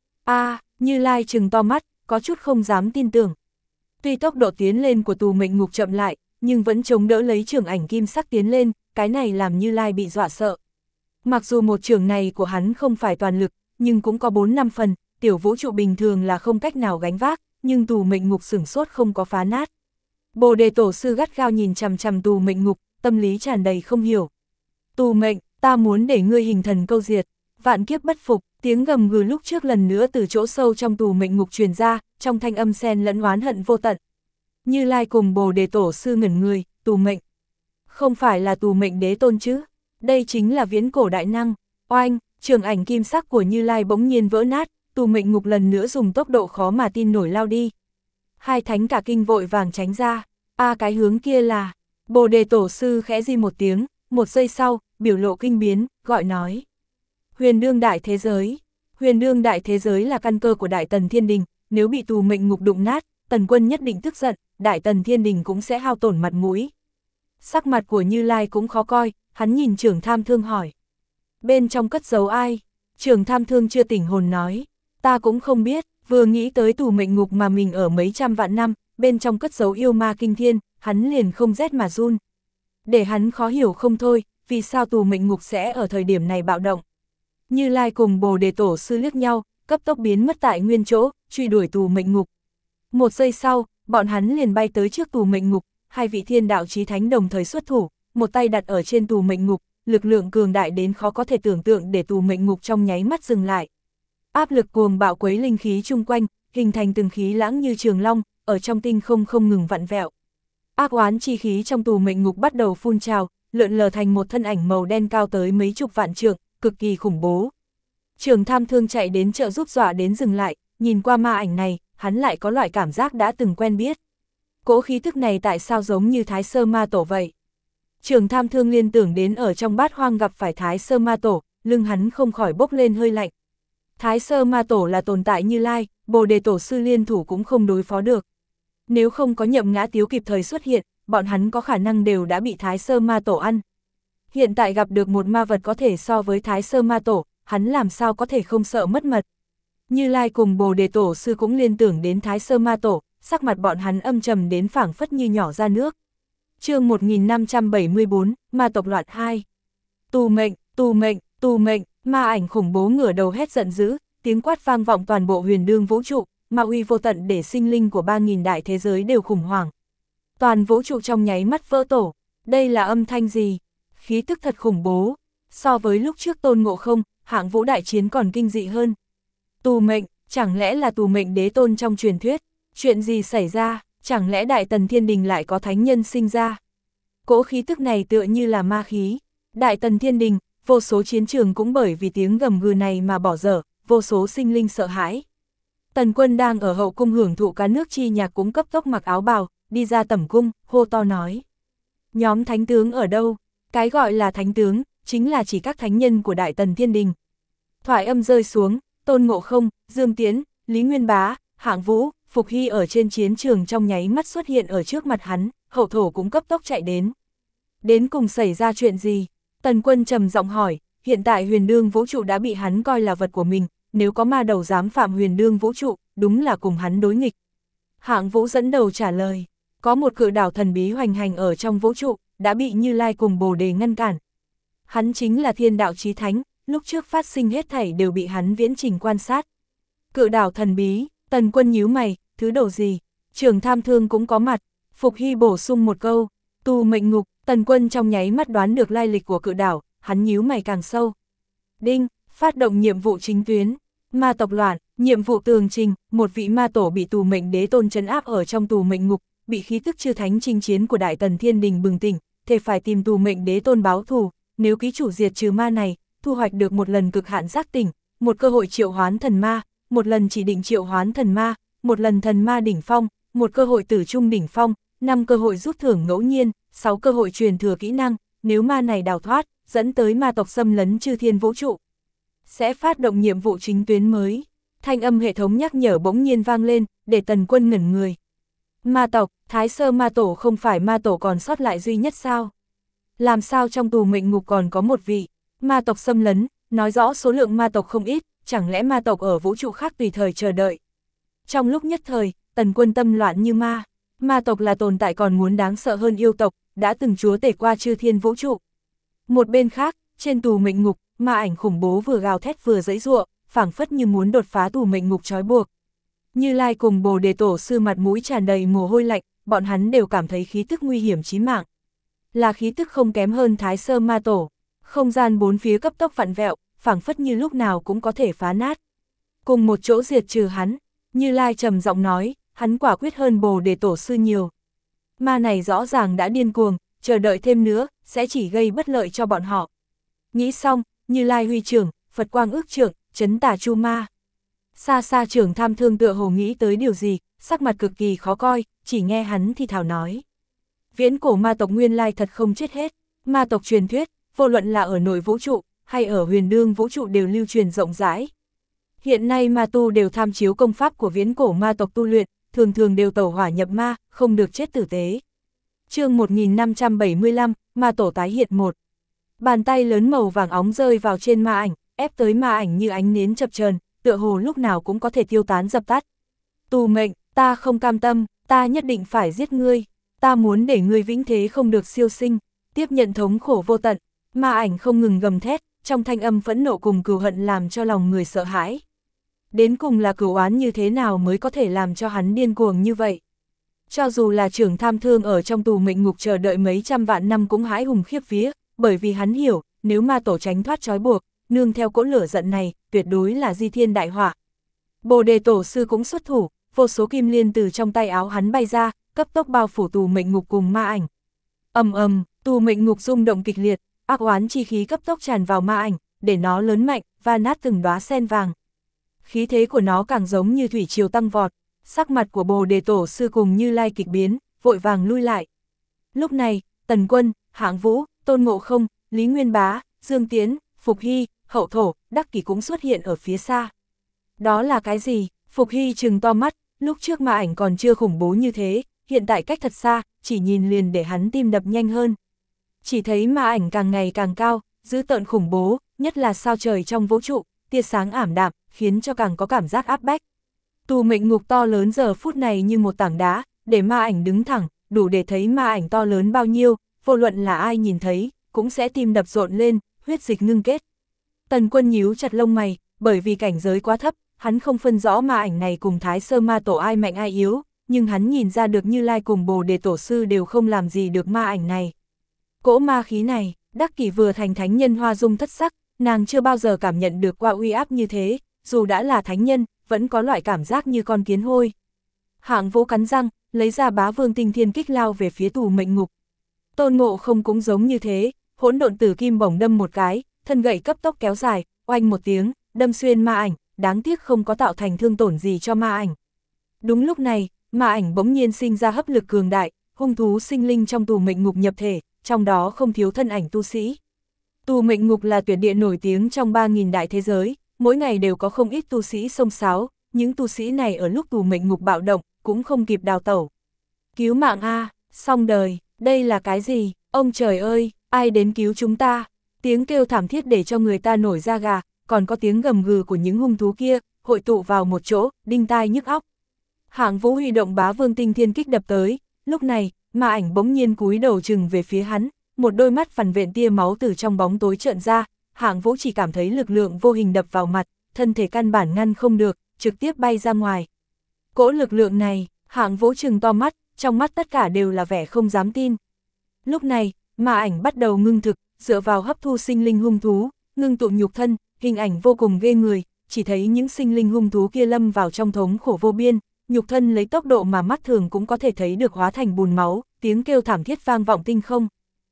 Như Lai trừng to mắt, có chút không dám tin tưởng. Tuy tốc độ tiến lên của tù mệnh ngục chậm lại, nhưng vẫn chống đỡ lấy trường ảnh kim sắc tiến lên, cái này làm Như Lai bị dọa sợ. Mặc dù một trường này của hắn không phải toàn lực, nhưng cũng có 4-5 phần, tiểu vũ trụ bình thường là không cách nào gánh vác, nhưng tù mệnh ngục sửng sốt không có phá nát. Bồ Đề Tổ Sư gắt gao nhìn chằm chằm tù mệnh ngục, tâm lý tràn đầy không hiểu. Tù mệnh, ta muốn để ngươi hình thần câu diệt, vạn kiếp bất phục, tiếng gầm gừ lúc trước lần nữa từ chỗ sâu trong tù mệnh ngục truyền ra, trong thanh âm xen lẫn oán hận vô tận. Như Lai cùng Bồ Đề Tổ Sư ngẩn người, tù mệnh. Không phải là tù mệnh đế tôn chứ, đây chính là viễn cổ đại năng. Oanh, trường ảnh kim sắc của Như Lai bỗng nhiên vỡ nát, tù mệnh ngục lần nữa dùng tốc độ khó mà tin nổi lao đi. Hai thánh cả kinh vội vàng tránh ra, cái hướng kia là... Bồ Đề Tổ Sư khẽ di một tiếng, một giây sau, biểu lộ kinh biến, gọi nói. Huyền đương đại thế giới. Huyền đương đại thế giới là căn cơ của Đại Tần Thiên Đình, nếu bị tù mệnh ngục đụng nát, Tần Quân nhất định tức giận, Đại Tần Thiên Đình cũng sẽ hao tổn mặt mũi. Sắc mặt của Như Lai cũng khó coi, hắn nhìn Trưởng Tham Thương hỏi. Bên trong cất giấu ai? Trưởng Tham Thương chưa tỉnh hồn nói. Ta cũng không biết, vừa nghĩ tới tù mệnh ngục mà mình ở mấy trăm vạn năm, bên trong cất giấu yêu ma kinh thiên, hắn liền không rét mà run. Để hắn khó hiểu không thôi, vì sao tù mệnh ngục sẽ ở thời điểm này bạo động. Như Lai cùng Bồ Đề Tổ Sư liếc nhau, cấp tốc biến mất tại nguyên chỗ, truy đuổi tù mệnh ngục. Một giây sau, bọn hắn liền bay tới trước tù mệnh ngục, hai vị thiên đạo chí thánh đồng thời xuất thủ, một tay đặt ở trên tù mệnh ngục, lực lượng cường đại đến khó có thể tưởng tượng để tù mệnh ngục trong nháy mắt dừng lại. Áp lực cuồng bạo quấy linh khí chung quanh, hình thành từng khí lãng như trường long, ở trong tinh không ngừng vặn vẹo. Ác oán chi khí trong tù mệnh ngục bắt đầu phun trào, lượn lờ thành một thân ảnh màu đen cao tới mấy chục vạn trượng, cực kỳ khủng bố. Trường Tham Thương chạy đến trợ giúp dọa đến dừng lại, nhìn qua ma ảnh này, hắn lại có loại cảm giác đã từng quen biết. Cỗ khí thức này tại sao giống như Thái Sơ Ma Tổ vậy? Trường Tham Thương liên tưởng đến ở trong Bát Hoang gặp phải Thái Sơ Ma Tổ, lưng hắn không khỏi bốc lên hơi lạnh. Thái Sơ Ma Tổ là tồn tại Như Lai, Bồ Đề Tổ sư liên thủ cũng không đối phó được. Nếu không có Nhậm Ngã Tiếu kịp thời xuất hiện, bọn hắn có khả năng đều đã bị Thái Sơ Ma Tổ ăn. Hiện tại gặp được một ma vật có thể so với Thái Sơ Ma Tổ, hắn làm sao có thể không sợ mất mật. Như Lai cùng Bồ Đề Tổ sư cũng liên tưởng đến Thái Sơ Ma Tổ, sắc mặt bọn hắn âm trầm đến phảng phất như nhỏ ra nước. Chương 1574, Ma tộc loạt 2. Tù mệnh, tù mệnh, tù mệnh, ma ảnh khủng bố ngửa đầu hét giận dữ, tiếng quát vang vọng toàn bộ huyền đương vũ trụ, ma uy vô tận để sinh linh của 3000 đại thế giới đều khủng hoảng. Toàn vũ trụ trong nháy mắt vỡ tổ, đây là âm thanh gì? Khí tức thật khủng bố, so với lúc trước Tôn Ngộ Không, Hạng Vũ đại chiến còn kinh dị hơn. Tù mệnh, chẳng lẽ là tù mệnh đế tôn trong truyền thuyết? Chuyện gì xảy ra, chẳng lẽ Đại Tần Thiên Đình lại có thánh nhân sinh ra? Cỗ khí tức này tựa như là ma khí. Đại Tần Thiên Đình, vô số chiến trường cũng bởi vì tiếng gầm gừ này mà bỏ dở, vô số sinh linh sợ hãi. Tần Quân đang ở hậu cung hưởng thụ cá nước chi nhạc cũng cấp tốc mặc áo bào, đi ra tẩm cung, hô to nói. Nhóm thánh tướng ở đâu? Cái gọi là thánh tướng, chính là chỉ các thánh nhân của Đại Tần Thiên Đình. Thoại âm rơi xuống, Tôn Ngộ Không, Dương Tiễn, Lý Nguyên Bá, Hạng Vũ, Phục Hy ở trên chiến trường trong nháy mắt xuất hiện ở trước mặt hắn, hậu thổ cũng cấp tốc chạy đến. Đến cùng xảy ra chuyện gì? Tần Quân trầm giọng hỏi, hiện tại huyền đương vũ trụ đã bị hắn coi là vật của mình, nếu có ma đầu dám phạm huyền đương vũ trụ, đúng là cùng hắn đối nghịch. Hạng Vũ dẫn đầu trả lời, có một cự đảo thần bí hoành hành ở trong vũ trụ, đã bị Như Lai cùng Bồ Đề ngăn cản. Hắn chính là Thiên Đạo Chí Thánh, lúc trước phát sinh hết thảy đều bị hắn viễn trình quan sát. Cự đảo thần bí, Tần Quân nhíu mày, thứ đồ gì? Trường Tham Thương cũng có mặt, Phục Hy bổ sung một câu, tù mệnh ngục. Tần Quân trong nháy mắt đoán được lai lịch của cự đảo, hắn nhíu mày càng sâu. Đinh, phát động nhiệm vụ chính tuyến, ma tộc loạn, nhiệm vụ tường trình, một vị ma tổ bị tù mệnh đế tôn trấn áp ở trong tù mệnh ngục, bị khí tức chư thánh chinh chiến của Đại Tần Thiên Đình bừng tỉnh, thề phải tìm tù mệnh đế tôn báo thù, nếu ký chủ diệt trừ ma này, thu hoạch được một lần cực hạn giác tỉnh, một cơ hội triệu hoán thần ma, một lần chỉ định triệu hoán thần ma, một lần thần ma đỉnh phong, một cơ hội tử trung đỉnh phong, 5 cơ hội rút thưởng ngẫu nhiên, 6 cơ hội truyền thừa kỹ năng, nếu ma này đào thoát, dẫn tới ma tộc xâm lấn chư thiên vũ trụ. Sẽ phát động nhiệm vụ chính tuyến mới. Thanh âm hệ thống nhắc nhở bỗng nhiên vang lên, để Tần Quân ngẩn người. Ma tộc, Thái Sơ Ma Tổ không phải ma tổ còn sót lại duy nhất sao? Làm sao trong tù mệnh ngục còn có một vị ma tộc xâm lấn, nói rõ số lượng ma tộc không ít, chẳng lẽ ma tộc ở vũ trụ khác tùy thời chờ đợi. Trong lúc nhất thời, Tần Quân tâm loạn như ma. Ma tộc là tồn tại còn muốn đáng sợ hơn yêu tộc, đã từng chúa tể qua chư thiên vũ trụ. Một bên khác, trên tù mệnh ngục, ma ảnh khủng bố vừa gào thét vừa giãy giụa, phảng phất như muốn đột phá tù mệnh ngục trói buộc. Như Lai cùng Bồ Đề Tổ sư mặt mũi tràn đầy mồ hôi lạnh, bọn hắn đều cảm thấy khí tức nguy hiểm chí mạng. Là khí tức không kém hơn Thái Sơ Ma Tổ. Không gian bốn phía cấp tốc vặn vẹo, phảng phất như lúc nào cũng có thể phá nát. Cùng một chỗ diệt trừ hắn, Như Lai trầm giọng nói, hắn quả quyết hơn Bồ Đề Tổ sư nhiều. Ma này rõ ràng đã điên cuồng, chờ đợi thêm nữa, sẽ chỉ gây bất lợi cho bọn họ. Nghĩ xong, Như Lai huy trưởng, Phật quang ước trượng, chấn tà chu ma. Xa xa Trưởng Tham Thương tựa hồ nghĩ tới điều gì, sắc mặt cực kỳ khó coi, chỉ nghe hắn thì thào nói. Viễn cổ ma tộc nguyên lai thật không chết hết, ma tộc truyền thuyết, vô luận là ở nội vũ trụ, hay ở huyền đương vũ trụ đều lưu truyền rộng rãi. Hiện nay ma tu đều tham chiếu công pháp của viễn cổ ma tộc tu luyện, thường thường đều tẩu hỏa nhập ma, không được chết tử tế. Chương 1575, ma tổ tái hiện 1. Bàn tay lớn màu vàng óng rơi vào trên ma ảnh, ép tới ma ảnh như ánh nến chập chờn, tựa hồ lúc nào cũng có thể tiêu tán dập tắt. Tù mệnh, ta không cam tâm, ta nhất định phải giết ngươi, ta muốn để ngươi vĩnh thế không được siêu sinh, tiếp nhận thống khổ vô tận. Ma ảnh không ngừng gầm thét, trong thanh âm phẫn nộ cùng cừu hận làm cho lòng người sợ hãi. Đến cùng là cửu oán như thế nào mới có thể làm cho hắn điên cuồng như vậy? Cho dù là Trưởng Tham Thương ở trong tù mệnh ngục chờ đợi mấy trăm vạn năm cũng hãi hùng khiếp vía, bởi vì hắn hiểu, nếu ma tổ tránh thoát trói buộc, nương theo cỗ lửa giận này, tuyệt đối là di thiên đại họa. Bồ đề tổ sư cũng xuất thủ, vô số kim liên từ trong tay áo hắn bay ra, cấp tốc bao phủ tù mệnh ngục cùng ma ảnh. Ầm ầm, tù mệnh ngục rung động kịch liệt, ác oán chi khí cấp tốc tràn vào ma ảnh, để nó lớn mạnh, và nát từng đóa sen vàng. Khí thế của nó càng giống như thủy triều tăng vọt, sắc mặt của Bồ đề tổ sư cùng Như Lai kịch biến, vội vàng lui lại. Lúc này, Tần Quân, Hạng Vũ, Tôn Ngộ Không, Lý Nguyên Bá, Dương Tiến, Phục Hy, Hậu Thổ, Đắc Kỷ cũng xuất hiện ở phía xa. Đó là cái gì? Phục Hy trừng to mắt, lúc trước ma ảnh còn chưa khủng bố như thế, hiện tại cách thật xa, chỉ nhìn liền để hắn tim đập nhanh hơn. Chỉ thấy ma ảnh càng ngày càng cao, dữ tợn khủng bố, nhất là sao trời trong vũ trụ, tia sáng ảm đạm, khiến cho càng có cảm giác áp bách. Tù mệnh ngục to lớn giờ phút này như một tảng đá, để ma ảnh đứng thẳng, đủ để thấy ma ảnh to lớn bao nhiêu, vô luận là ai nhìn thấy, cũng sẽ tim đập rộn lên, huyết dịch ngưng kết. Tần Quân nhíu chặt lông mày, bởi vì cảnh giới quá thấp, hắn không phân rõ ma ảnh này cùng Thái Sơ Ma Tổ ai mạnh ai yếu, nhưng hắn nhìn ra được Như Lai cùng Bồ đề tổ sư đều không làm gì được ma ảnh này. Cỗ ma khí này, Đắc Kỷ vừa thành thánh nhân hoa dung thất sắc, nàng chưa bao giờ cảm nhận được qua uy áp như thế, dù đã là thánh nhân, vẫn có loại cảm giác như con kiến hôi. Hạng Vũ cắn răng, lấy ra Bá Vương Tinh Thiên Kích lao về phía tù mệnh ngục. Tôn Ngộ Không cũng giống như thế, hỗn độn tử kim bổng đâm một cái, thân gậy cấp tốc kéo dài, oanh một tiếng, đâm xuyên ma ảnh, đáng tiếc không có tạo thành thương tổn gì cho ma ảnh. Đúng lúc này, ma ảnh bỗng nhiên sinh ra hấp lực cường đại, hung thú sinh linh trong tù mệnh ngục nhập thể, trong đó không thiếu thân ảnh tu sĩ. Tù mệnh ngục là tuyệt địa nổi tiếng trong 3.000 đại thế giới, mỗi ngày đều có không ít tu sĩ xông xáo, những tu sĩ này ở lúc tù mệnh ngục bạo động, cũng không kịp đào tẩu. Cứu mạng a, xong đời, đây là cái gì, ông trời ơi, ai đến cứu chúng ta? Tiếng kêu thảm thiết để cho người ta nổi da gà, còn có tiếng gầm gừ của những hung thú kia, hội tụ vào một chỗ, đinh tai nhức óc. Hạng Vũ huy động Bá Vương Tinh Thiên Kích đập tới, lúc này, ma ảnh bỗng nhiên cúi đầu chừng về phía hắn, một đôi mắt vằn vện tia máu từ trong bóng tối trợn ra, Hạng Vũ chỉ cảm thấy lực lượng vô hình đập vào mặt, thân thể căn bản ngăn không được, trực tiếp bay ra ngoài. Cỗ lực lượng này, Hạng Vũ trừng to mắt, trong mắt tất cả đều là vẻ không dám tin. Lúc này, ma ảnh bắt đầu ngưng thực, dựa vào hấp thu sinh linh hung thú, ngưng tụ nhục thân, hình ảnh vô cùng ghê người, chỉ thấy những sinh linh hung thú kia lâm vào trong thống khổ vô biên, nhục thân lấy tốc độ mà mắt thường cũng có thể thấy được hóa thành bùn máu, tiếng kêu thảm thiết vang vọng tinh không.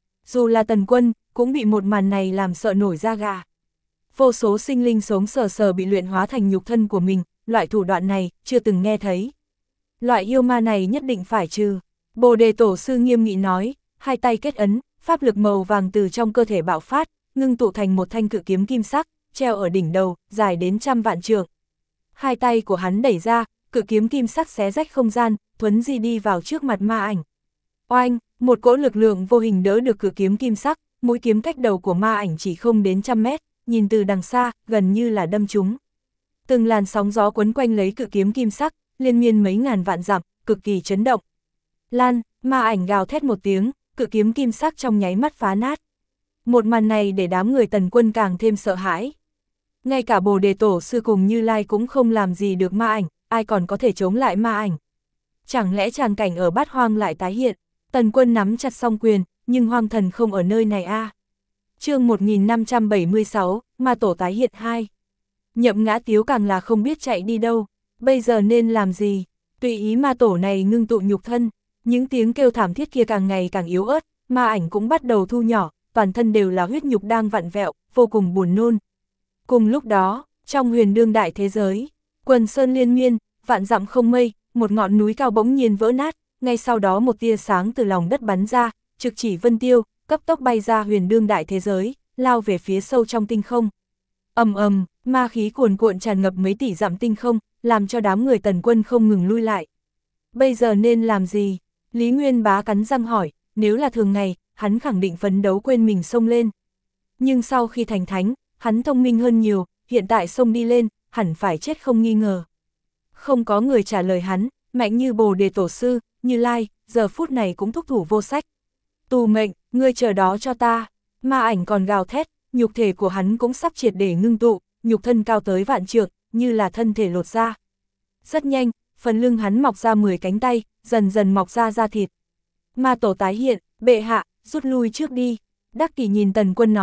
Dù là Tần Quân, cũng bị một màn này làm sợ nổi da gà. Vô số sinh linh sống sờ sờ bị luyện hóa thành nhục thân của mình, loại thủ đoạn này, chưa từng nghe thấy. Loại yêu ma này nhất định phải trừ. Bồ đề tổ sư nghiêm nghị nói, hai tay kết ấn, pháp lực màu vàng từ trong cơ thể bạo phát, ngưng tụ thành một thanh cự kiếm kim sắc, treo ở đỉnh đầu, dài đến 100 vạn trượng. Hai tay của hắn đẩy ra, cự kiếm kim sắc xé rách không gian, thuấn di đi vào trước mặt ma ảnh. Oanh, một cỗ lực lượng vô hình đỡ được cự kiếm kim sắc, mũi kiếm cách đầu của ma ảnh chỉ không đến 100 mét, nhìn từ đằng xa, gần như là đâm trúng. Từng làn sóng gió quấn quanh lấy cự kiếm kim sắc, liên miên mấy ngàn vạn dặm, cực kỳ chấn động. Lan, ma ảnh gào thét một tiếng, cự kiếm kim sắc trong nháy mắt phá nát. Một màn này để đám người Tần Quân càng thêm sợ hãi. Ngay cả Bồ đề tổ sư cùng Như Lai cũng không làm gì được ma ảnh, ai còn có thể chống lại ma ảnh. Chẳng lẽ tràng cảnh ở Bát Hoang lại tái hiện? Tần Quân nắm chặt song quyền, nhưng hoang thần không ở nơi này a. Chương 1576, ma tổ tái hiện 2. Nhậm Ngã Tiếu càng là không biết chạy đi đâu, bây giờ nên làm gì? Tùy ý ma tổ này ngưng tụ nhục thân, những tiếng kêu thảm thiết kia càng ngày càng yếu ớt, ma ảnh cũng bắt đầu thu nhỏ, toàn thân đều là huyết nhục đang vặn vẹo, vô cùng buồn nôn. Cùng lúc đó, trong huyền đương đại thế giới, quần sơn liên miên, vạn dặm không mây, một ngọn núi cao bỗng nhiên vỡ nát, ngay sau đó một tia sáng từ lòng đất bắn ra, trực chỉ Vân Tiêu, cấp tốc bay ra huyền đương đại thế giới, lao về phía sâu trong tinh không. Ầm ầm, ma khí cuồn cuộn tràn ngập mấy tỷ dặm tinh không, làm cho đám người Tần Quân không ngừng lui lại. Bây giờ nên làm gì? Lý Nguyên Bá cắn răng hỏi, nếu là thường ngày, hắn khẳng định phấn đấu quên mình xông lên. Nhưng sau khi thành thánh, hắn thông minh hơn nhiều, hiện tại xông đi lên, hẳn phải chết không nghi ngờ. Không có người trả lời hắn, mạnh như Bồ đề tổ sư, Như Lai, giờ phút này cũng thúc thủ vô sách. Tù mệnh, ngươi chờ đó cho ta. Ma ảnh còn gào thét, nhục thể của hắn cũng sắp triệt để ngưng tụ, nhục thân cao tới vạn trượng, như là thân thể lột ra. Rất nhanh, phần lưng hắn mọc ra 10 cánh tay, dần dần mọc ra da thịt. Ma tổ tái hiện, bệ hạ, rút lui trước đi. Đắc Kỷ nhìn Tần Quân nói,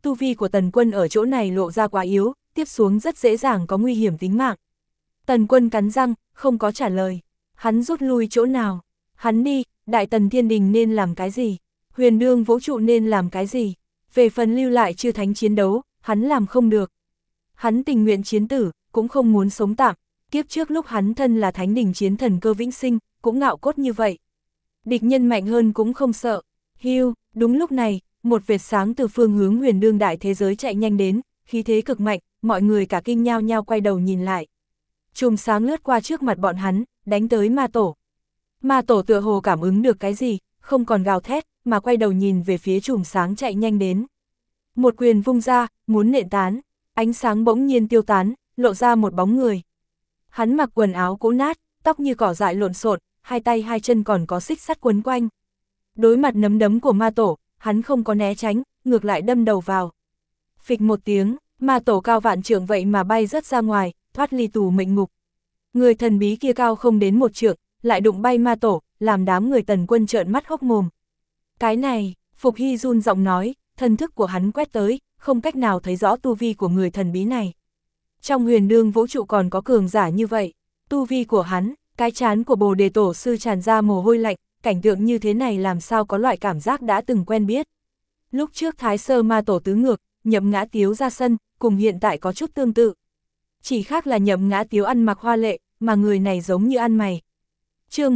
tu vi của Tần Quân ở chỗ này lộ ra quá yếu, tiếp xuống rất dễ dàng có nguy hiểm tính mạng. Tần Quân cắn răng, không có trả lời. Hắn rút lui chỗ nào? Hắn đi, Đại Tần Thiên Đình nên làm cái gì? Huyền Đương Vũ Trụ nên làm cái gì? Về phần lưu lại chư thánh chiến đấu, hắn làm không được. Hắn tình nguyện chiến tử, cũng không muốn sống tạm. Kiếp trước lúc hắn thân là Thánh Đình chiến thần Cơ Vĩnh Sinh, cũng ngạo cốt như vậy. Địch nhân mạnh hơn cũng không sợ. Hiu, đúng lúc này, một vệt sáng từ phương hướng huyền đương đại thế giới chạy nhanh đến, khí thế cực mạnh, mọi người cả kinh nhao nhao quay đầu nhìn lại. Chùm sáng lướt qua trước mặt bọn hắn, đánh tới ma tổ. Ma tổ tựa hồ cảm ứng được cái gì, không còn gào thét, mà quay đầu nhìn về phía chùm sáng chạy nhanh đến. Một quyền vung ra, muốn nện tán, ánh sáng bỗng nhiên tiêu tán, lộ ra một bóng người. Hắn mặc quần áo cũ nát, tóc như cỏ dại lộn xộn, hai tay hai chân còn có xích sắt quấn quanh. Đối mặt nắm đấm của ma tổ, hắn không có né tránh, ngược lại đâm đầu vào. Phịch một tiếng, ma tổ cao vạn trượng vậy mà bay rớt ra ngoài, thoát ly tù mệnh ngục. Người thần bí kia cao không đến một trượng, lại đụng bay ma tổ, làm đám người Tần Quân trợn mắt hốc mồm. Cái này, Phục Hy run giọng nói, thần thức của hắn quét tới, không cách nào thấy rõ tu vi của người thần bí này. Trong huyền đương vũ trụ còn có cường giả như vậy, tu vi của hắn, cái trán của Bồ Đề Tổ sư tràn ra mồ hôi lạnh, cảnh tượng như thế này làm sao có loại cảm giác đã từng quen biết. Lúc trước Thái Sơ Ma Tổ tứ ngược, Nhậm Ngã Tiếu ra sân, cùng hiện tại có chút tương tự. Chỉ khác là Nhậm Ngã Tiếu ăn mặc hoa lệ, mà người này giống như ăn mày. Chương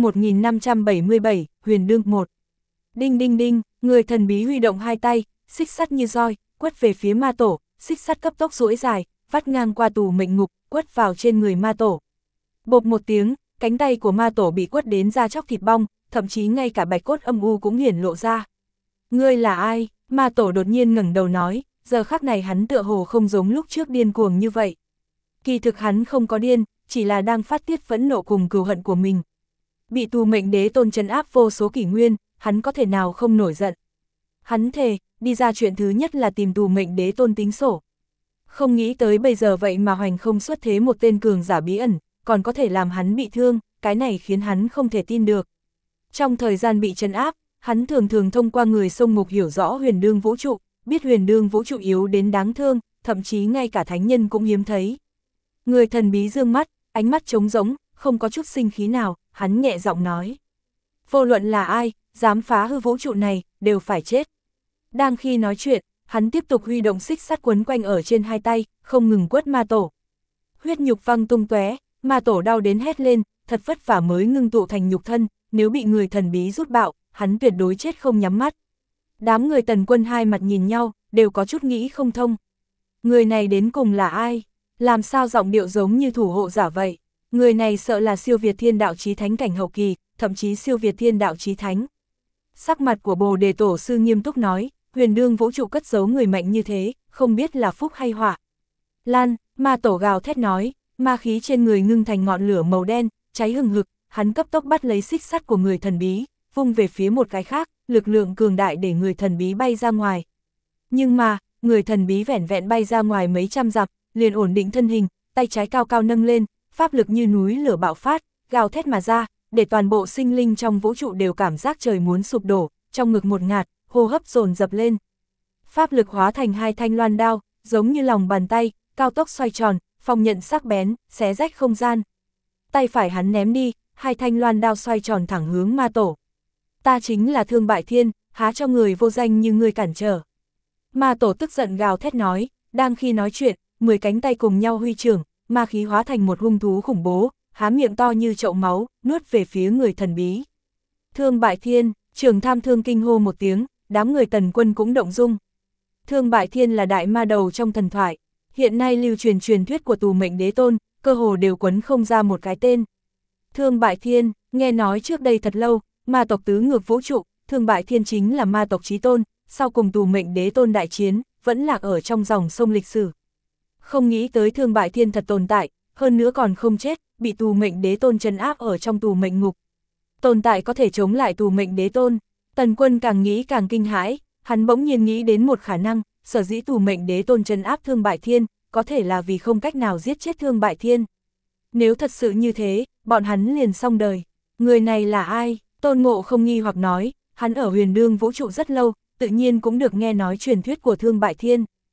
1577, Huyền Đương 1. Đinh đinh đinh, người thần bí huy động hai tay, xích sắt như roi, quất về phía ma tổ, xích sắt cấp tốc duỗi dài, vắt ngang qua tù mệnh ngục, quất vào trên người ma tổ. Bộp một tiếng, cánh tay của ma tổ bị quất đến da chóc thịt bong, thậm chí ngay cả bạch cốt âm u cũng hiển lộ ra. Ngươi là ai? Ma tổ đột nhiên ngẩng đầu nói, giờ khắc này hắn tựa hồ không giống lúc trước điên cuồng như vậy. Kỳ thực hắn không có điên, chỉ là đang phát tiết phẫn nộ cùng cừu hận của mình. Bị tù mệnh đế tôn trấn áp vô số kỷ nguyên, hắn có thể nào không nổi giận. Hắn thề, đi ra chuyện thứ nhất là tìm tù mệnh đế tôn tính sổ. Không nghĩ tới bây giờ vậy mà hoành không xuất thế một tên cường giả bí ẩn, còn có thể làm hắn bị thương, cái này khiến hắn không thể tin được. Trong thời gian bị trấn áp, hắn thường thường thông qua người sông ngục hiểu rõ huyền đương vũ trụ, biết huyền đương vũ trụ yếu đến đáng thương, thậm chí ngay cả thánh nhân cũng hiếm thấy. Người thần bí dương mắt, ánh mắt trống rỗng, không có chút sinh khí nào, hắn nhẹ giọng nói. Vô luận là ai, dám phá hư vũ trụ này, đều phải chết. Đang khi nói chuyện, hắn tiếp tục huy động xích sắt quấn quanh ở trên hai tay, không ngừng quất ma tổ. Huyết nhục văng tung tóe, ma tổ đau đến hét lên, thật vất vả mới ngưng tụ thành nhục thân, nếu bị người thần bí rút bạo, hắn tuyệt đối chết không nhắm mắt. Đám người Tần Quân hai mặt nhìn nhau, đều có chút nghĩ không thông. Người này đến cùng là ai? Làm sao giọng điệu giống như thủ hộ giả vậy? Người này sợ là siêu việt thiên đạo chí thánh cảnh hậu kỳ, thậm chí siêu việt thiên đạo chí thánh. Sắc mặt của Bồ Đề Tổ sư nghiêm túc nói, huyền đương vũ trụ cất giấu người mạnh như thế, không biết là phúc hay họa. Lan, ma tổ gào thét nói, ma khí trên người ngưng thành ngọn lửa màu đen, cháy hừng hực, hắn cấp tốc bắt lấy xích sắt của người thần bí, vung về phía một cái khác, lực lượng cường đại để người thần bí bay ra ngoài. Nhưng mà, người thần bí vẻn vẹn bay ra ngoài mấy trăm dặm, liền ổn định thân hình, tay trái cao cao nâng lên, pháp lực như núi lửa bạo phát, gào thét mà ra, để toàn bộ sinh linh trong vũ trụ đều cảm giác trời muốn sụp đổ, trong ngực một ngạt, hô hấp dồn dập lên. Pháp lực hóa thành hai thanh loan đao, giống như lòng bàn tay, cao tốc xoay tròn, phong nhận sắc bén, xé rách không gian. Tay phải hắn ném đi, hai thanh loan đao xoay tròn thẳng hướng ma tổ. Ta chính là Thương Bại Thiên, há cho người vô danh như ngươi cản trở. Ma tổ tức giận gào thét nói, đang khi nói chuyện, 10 cánh tay cùng nhau huy trưởng, ma khí hóa thành một hung thú khủng bố, há miệng to như chậu máu, nuốt về phía người thần bí. Thương Bại Thiên, Trường Tham Thương kinh hô một tiếng, đám người Tần Quân cũng động dung. Thương Bại Thiên là đại ma đầu trong thần thoại, hiện nay lưu truyền truyền thuyết của tù mệnh đế tôn, cơ hồ đều quấn không ra một cái tên. Thương Bại Thiên, nghe nói trước đây thật lâu, ma tộc tứ ngược vũ trụ, Thương Bại Thiên chính là ma tộc chí tôn, sau cùng tù mệnh đế tôn đại chiến, vẫn lạc ở trong dòng sông lịch sử. Không nghĩ tới Thương Bại Thiên thật tồn tại, hơn nữa còn không chết, bị tù mệnh đế tôn trấn áp ở trong tù mệnh ngục. Tồn tại có thể chống lại tù mệnh đế tôn. Tần Quân càng nghĩ càng kinh hãi, hắn bỗng nhiên nghĩ đến một khả năng, sở dĩ tù mệnh đế tôn trấn áp Thương Bại Thiên, có thể là vì không cách nào giết chết Thương Bại Thiên. Nếu thật sự như thế, bọn hắn liền xong đời. Người này là ai? Tôn Ngộ không nghi hoặc nói, hắn ở huyền đương vũ trụ rất lâu, tự nhiên cũng được nghe nói truyền thuyết của Thương Bại Thiên.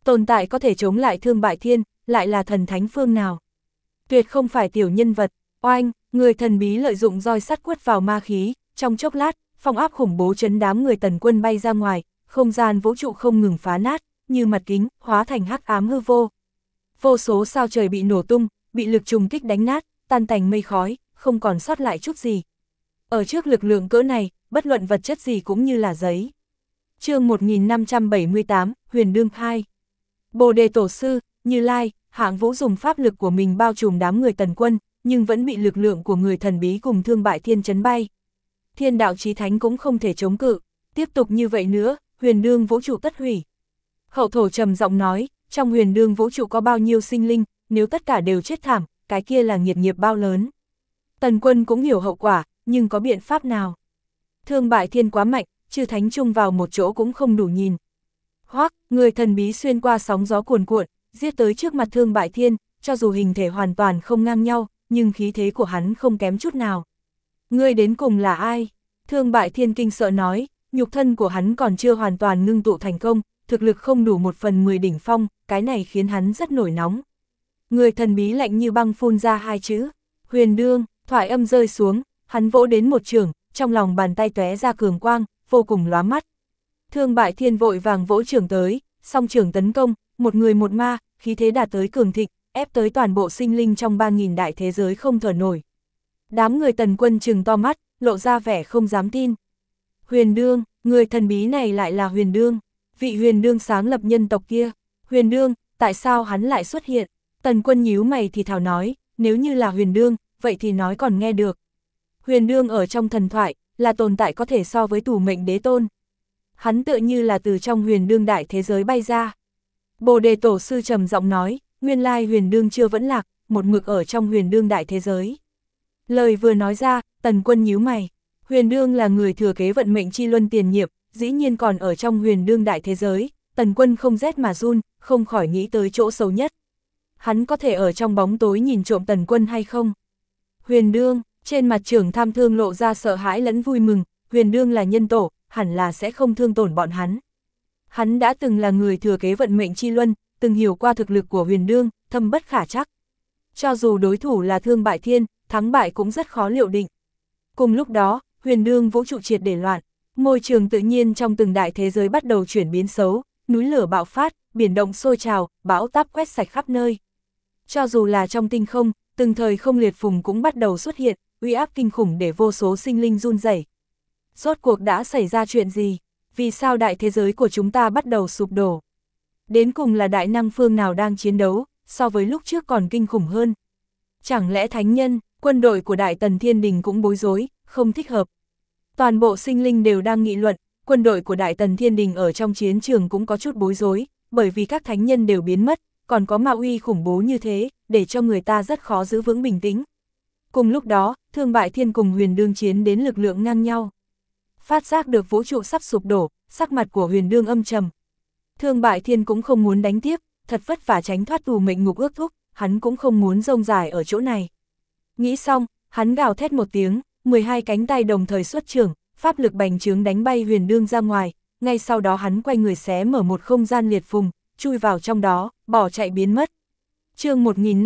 Tồn tại có thể chống lại Thương Bại Thiên, lại là thần thánh phương nào? Tuyệt không phải tiểu nhân vật. Oanh, người thần bí lợi dụng roi sắt quất vào ma khí, trong chốc lát, phong áp khủng bố chấn đám người Tần Quân bay ra ngoài, không gian vũ trụ không ngừng phá nát, như mặt kính, hóa thành hắc ám hư vô. Vô số sao trời bị nổ tung, bị lực trùng kích đánh nát, tan tành mây khói, không còn sót lại chút gì. Ở trước lực lượng cỡ này, bất luận vật chất gì cũng như là giấy. Chương 1578, Huyền Đương 2. Bồ Đề Tổ Sư, Như Lai, Hạng Vũ dùng pháp lực của mình bao trùm đám người Tần Quân, nhưng vẫn bị lực lượng của người thần bí cùng Thương Bại Thiên chấn bay. Thiên đạo chí thánh cũng không thể chống cự, tiếp tục như vậy nữa, huyền đương vũ trụ tất hủy. Hậu thổ trầm giọng nói, trong huyền đương vũ trụ có bao nhiêu sinh linh, nếu tất cả đều chết thảm, cái kia là nghiệt nghiệp bao lớn. Tần Quân cũng hiểu hậu quả, nhưng có biện pháp nào? Thương Bại Thiên quá mạnh, chư thánh chung vào một chỗ cũng không đủ nhìn. Hoắc, người thần bí xuyên qua sóng gió cuồn cuộn, giết tới trước mặt Thương Bại Thiên, cho dù hình thể hoàn toàn không ngang nhau, nhưng khí thế của hắn không kém chút nào. Ngươi đến cùng là ai? Thương Bại Thiên kinh sợ nói, nhục thân của hắn còn chưa hoàn toàn ngưng tụ thành công, thực lực không đủ 1/10 đỉnh phong, cái này khiến hắn rất nổi nóng. Người thần bí lạnh như băng phun ra hai chữ, Huyền Đương, thoại âm rơi xuống, hắn vỗ đến một trường, trong lòng bàn tay tóe ra cường quang, vô cùng lóa mắt. Thương Bại Thiên vội vàng vỗ trường tới, song trường tấn công, một người một ma, khí thế đạt tới cường thịnh, ép tới toàn bộ sinh linh trong 3000 đại thế giới không thở nổi. Đám người Tần Quân trừng to mắt, lộ ra vẻ không dám tin. Huyền Đương, người thần bí này lại là Huyền Đương, vị Huyền Đương sáng lập nhân tộc kia. Huyền Đương, tại sao hắn lại xuất hiện? Tần Quân nhíu mày thì thào nói, nếu như là Huyền Đương, vậy thì nói còn nghe được. Huyền Đương ở trong thần thoại, là tồn tại có thể so với Tù Mệnh Đế Tôn. Hắn tựa như là từ trong Huyền Đương đại thế giới bay ra. Bồ Đề Tổ Sư trầm giọng nói, nguyên lai Huyền Đương chưa vẫn lạc, một mực ở trong Huyền Đương đại thế giới. Lời vừa nói ra, Tần Quân nhíu mày. Huyền Đương là người thừa kế vận mệnh chi luân tiền nhiệm, dĩ nhiên còn ở trong Huyền Đương đại thế giới. Tần Quân không rét mà run, không khỏi nghĩ tới chỗ xấu nhất. Hắn có thể ở trong bóng tối nhìn trộm Tần Quân hay không? Huyền Đương, trên mặt Trưởng Tham Thương lộ ra sợ hãi lẫn vui mừng, Huyền Đương là nhân tổ, hẳn là sẽ không thương tổn bọn hắn. Hắn đã từng là người thừa kế vận mệnh chi luân, từng hiểu qua thực lực của Huyền Đương, thâm bất khả trắc. Cho dù đối thủ là Thương Bại Thiên, thắng bại cũng rất khó liệu định. Cùng lúc đó, Huyền Đương vũ trụ triệt để loạn, môi trường tự nhiên trong từng đại thế giới bắt đầu chuyển biến xấu, núi lửa bạo phát, biển động sôi trào, bão táp quét sạch khắp nơi. Cho dù là trong tinh không, từng thời không liệt phùng cũng bắt đầu xuất hiện, uy áp kinh khủng để vô số sinh linh run rẩy. Rốt cuộc đã xảy ra chuyện gì? Vì sao đại thế giới của chúng ta bắt đầu sụp đổ? Đến cùng là đại năng phương nào đang chiến đấu, so với lúc trước còn kinh khủng hơn? Chẳng lẽ thánh nhân, quân đội của Đại Tần Thiên Đình cũng bối rối, không thích hợp? Toàn bộ sinh linh đều đang nghị luận, quân đội của Đại Tần Thiên Đình ở trong chiến trường cũng có chút bối rối, bởi vì các thánh nhân đều biến mất, còn có ma uy khủng bố như thế, để cho người ta rất khó giữ vững bình tĩnh. Cùng lúc đó, Thương Bại Thiên cùng Huyền Đương chiến đến lực lượng ngang nhau. Phát giác được vũ trụ sắp sụp đổ, sắc mặt của Huyền Đương âm trầm. Thương Bại Thiên cũng không muốn đánh tiếp, thật vất vả tránh thoát tù mệnh ngục ước thúc, hắn cũng không muốn rông dài ở chỗ này. Nghĩ xong, hắn gào thét một tiếng, 12 cánh tay đồng thời xuất trưởng, pháp lực bành trướng đánh bay Huyền Đương ra ngoài, ngay sau đó hắn quay người xé mở một không gian liệt phùng, chui vào trong đó, bỏ chạy biến mất. Chương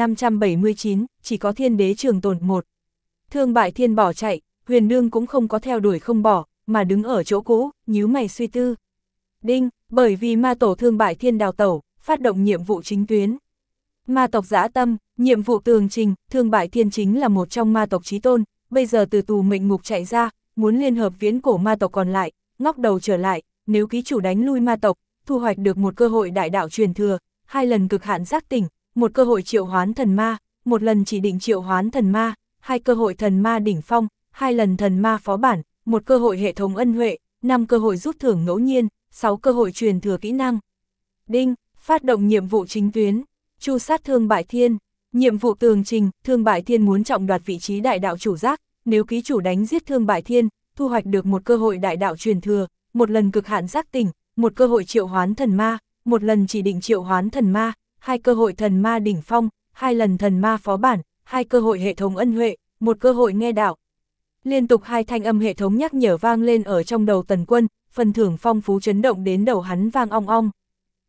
1579, chỉ có Thiên Đế trường tồn 1. Thương Bại Thiên bỏ chạy, Huyền Đương cũng không có theo đuổi không bỏ, mà đứng ở chỗ cũ, nhíu mày suy tư. Đinh, bởi vì ma tổ Thương Bại Thiên đào tẩu, phát động nhiệm vụ chính tuyến. Ma tộc dã tâm, nhiệm vụ tường trình, Thương Bại Thiên chính là một trong ma tộc chí tôn, bây giờ từ tù mệnh ngục chạy ra, muốn liên hợp viễn cổ ma tộc còn lại, ngóc đầu trở lại, nếu ký chủ đánh lui ma tộc, thu hoạch được một cơ hội đại đạo truyền thừa, 2 lần cực hạn giác tỉnh, một cơ hội triệu hoán thần ma, một lần chỉ định triệu hoán thần ma, 2 cơ hội thần ma đỉnh phong, 2 lần thần ma phó bản, một cơ hội hệ thống ân huệ, 5 cơ hội rút thưởng ngẫu nhiên, 6 cơ hội truyền thừa kỹ năng. Đinh, phát động nhiệm vụ chính tuyến, tru sát Thương Bại Thiên. Nhiệm vụ tường trình, Thương Bại Thiên muốn trọng đoạt vị trí đại đạo chủ giác, nếu ký chủ đánh giết Thương Bại Thiên, thu hoạch được một cơ hội đại đạo truyền thừa, một lần cực hạn giác tỉnh, một cơ hội triệu hoán thần ma, một lần chỉ định triệu hoán thần ma, 2 cơ hội thần ma đỉnh phong, 2 lần thần ma phó bản, 2 cơ hội hệ thống ân huệ, một cơ hội nghe đạo. Liên tục 2 thanh âm hệ thống nhắc nhở vang lên ở trong đầu Tần Quân, phần thưởng phong phú chấn động đến đầu hắn vang ong ong.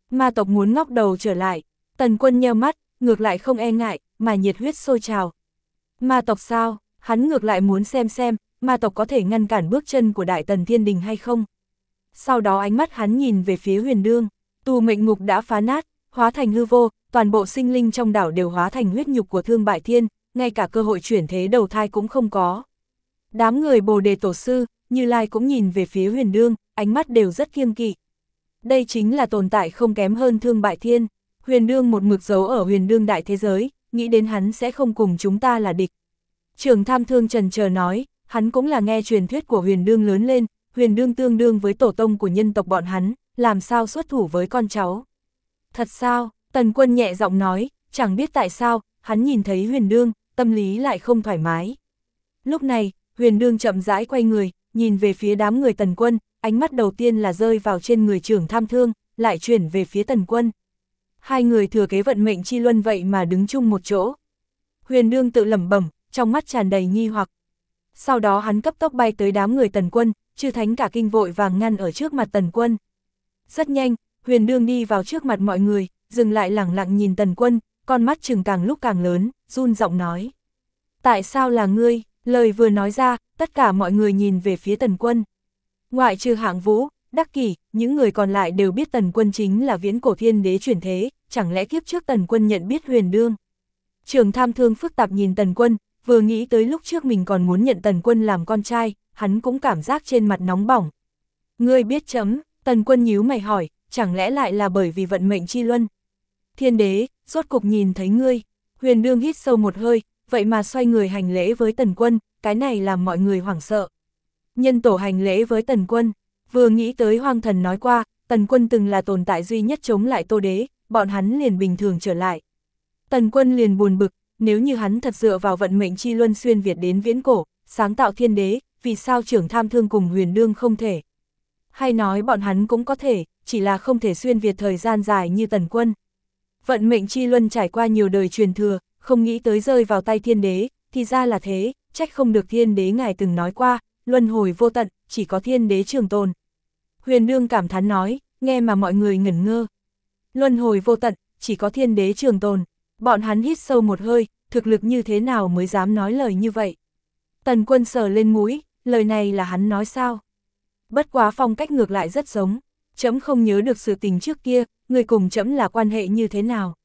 Ma tộc muốn ngóc đầu trở lại, Tần Quân nheo mắt, ngược lại không e ngại, mà nhiệt huyết sôi trào. Ma tộc sao, hắn ngược lại muốn xem, ma tộc có thể ngăn cản bước chân của Đại Tần Thiên Đình hay không. Sau đó ánh mắt hắn nhìn về phía Huyền Đương, tù mệnh ngục đã phá nát, hóa thành hư vô, toàn bộ sinh linh trong đảo đều hóa thành huyết nhục của Thương Bại Thiên, ngay cả cơ hội chuyển thế đầu thai cũng không có. Đám người Bồ Đề Tổ Sư, Như Lai cũng nhìn về phía Huyền Đương, ánh mắt đều rất kiêng kỵ. Đây chính là tồn tại không kém hơn Thương Bại Thiên. Huyền Đương một mực giấu ở Huyền Đương đại thế giới, nghĩ đến hắn sẽ không cùng chúng ta là địch. Trưởng Tham Thương trần chờ nói, hắn cũng là nghe truyền thuyết của Huyền Đương lớn lên, Huyền Đương tương đương với tổ tông của nhân tộc bọn hắn, làm sao xuất thủ với con cháu. Thật sao, Tần Quân nhẹ giọng nói, chẳng biết tại sao, hắn nhìn thấy Huyền Đương, tâm lý lại không thoải mái. Lúc này, Huyền Đương chậm rãi quay người, nhìn về phía đám người Tần Quân, ánh mắt đầu tiên là rơi vào trên người Trưởng Tham Thương, lại chuyển về phía Tần Quân. Hai người thừa kế vận mệnh chi luân vậy mà đứng chung một chỗ. Huyền Đương tự lẩm bẩm, trong mắt tràn đầy nghi hoặc. Sau đó hắn cấp tốc bay tới đám người Tần Quân, chư thánh cả kinh vội vàng ngăn ở trước mặt Tần Quân. Rất nhanh, Huyền Đương đi vào trước mặt mọi người, dừng lại lẳng lặng nhìn Tần Quân, con mắt trừng càng lúc càng lớn, run giọng nói. Tại sao là ngươi? Lời vừa nói ra, tất cả mọi người nhìn về phía Tần Quân. Ngoại trừ Hạng Vũ, Đắc Kỷ, những người còn lại đều biết Tần Quân chính là viễn cổ thiên đế chuyển thế, chẳng lẽ kiếp trước Tần Quân nhận biết Huyền Đương. Trưởng Tham Thương phức tạp nhìn Tần Quân, vừa nghĩ tới lúc trước mình còn muốn nhận Tần Quân làm con trai, hắn cũng cảm giác trên mặt nóng bỏng. Ngươi biết chấm, Tần Quân nhíu mày hỏi, chẳng lẽ lại là bởi vì vận mệnh chi luân. Thiên đế, rốt cục nhìn thấy ngươi. Huyền Đương hít sâu một hơi, vậy mà xoay người hành lễ với Tần Quân, cái này làm mọi người hoảng sợ. Nhân tổ hành lễ với Tần Quân, vừa nghĩ tới Hoang Thần nói qua, Tần Quân từng là tồn tại duy nhất chống lại Tô Đế, bọn hắn liền bình thường trở lại. Tần Quân liền buồn bực, nếu như hắn thật dựa vào vận mệnh chi luân xuyên Việt đến viễn cổ, sáng tạo thiên đế, vì sao Trưởng Tham Thương cùng Huyền Đương không thể? Hay nói bọn hắn cũng có thể, chỉ là không thể xuyên Việt thời gian dài như Tần Quân. Vận mệnh chi luân trải qua nhiều đời truyền thừa, không nghĩ tới rơi vào tay thiên đế, thì ra là thế, trách không được thiên đế ngài từng nói qua, luân hồi vô tận, chỉ có thiên đế trường tồn. Huyền Đương cảm thán nói, nghe mà mọi người ngẩn ngơ. Luân hồi vô tận, chỉ có thiên đế trường tồn. Bọn hắn hít sâu một hơi, thực lực như thế nào mới dám nói lời như vậy. Tần Quân sờ lên mũi, lời này là hắn nói sao? Bất quá phong cách ngược lại rất giống. Trẫm không nhớ được sự tình trước kia, người cùng trẫm là quan hệ như thế nào.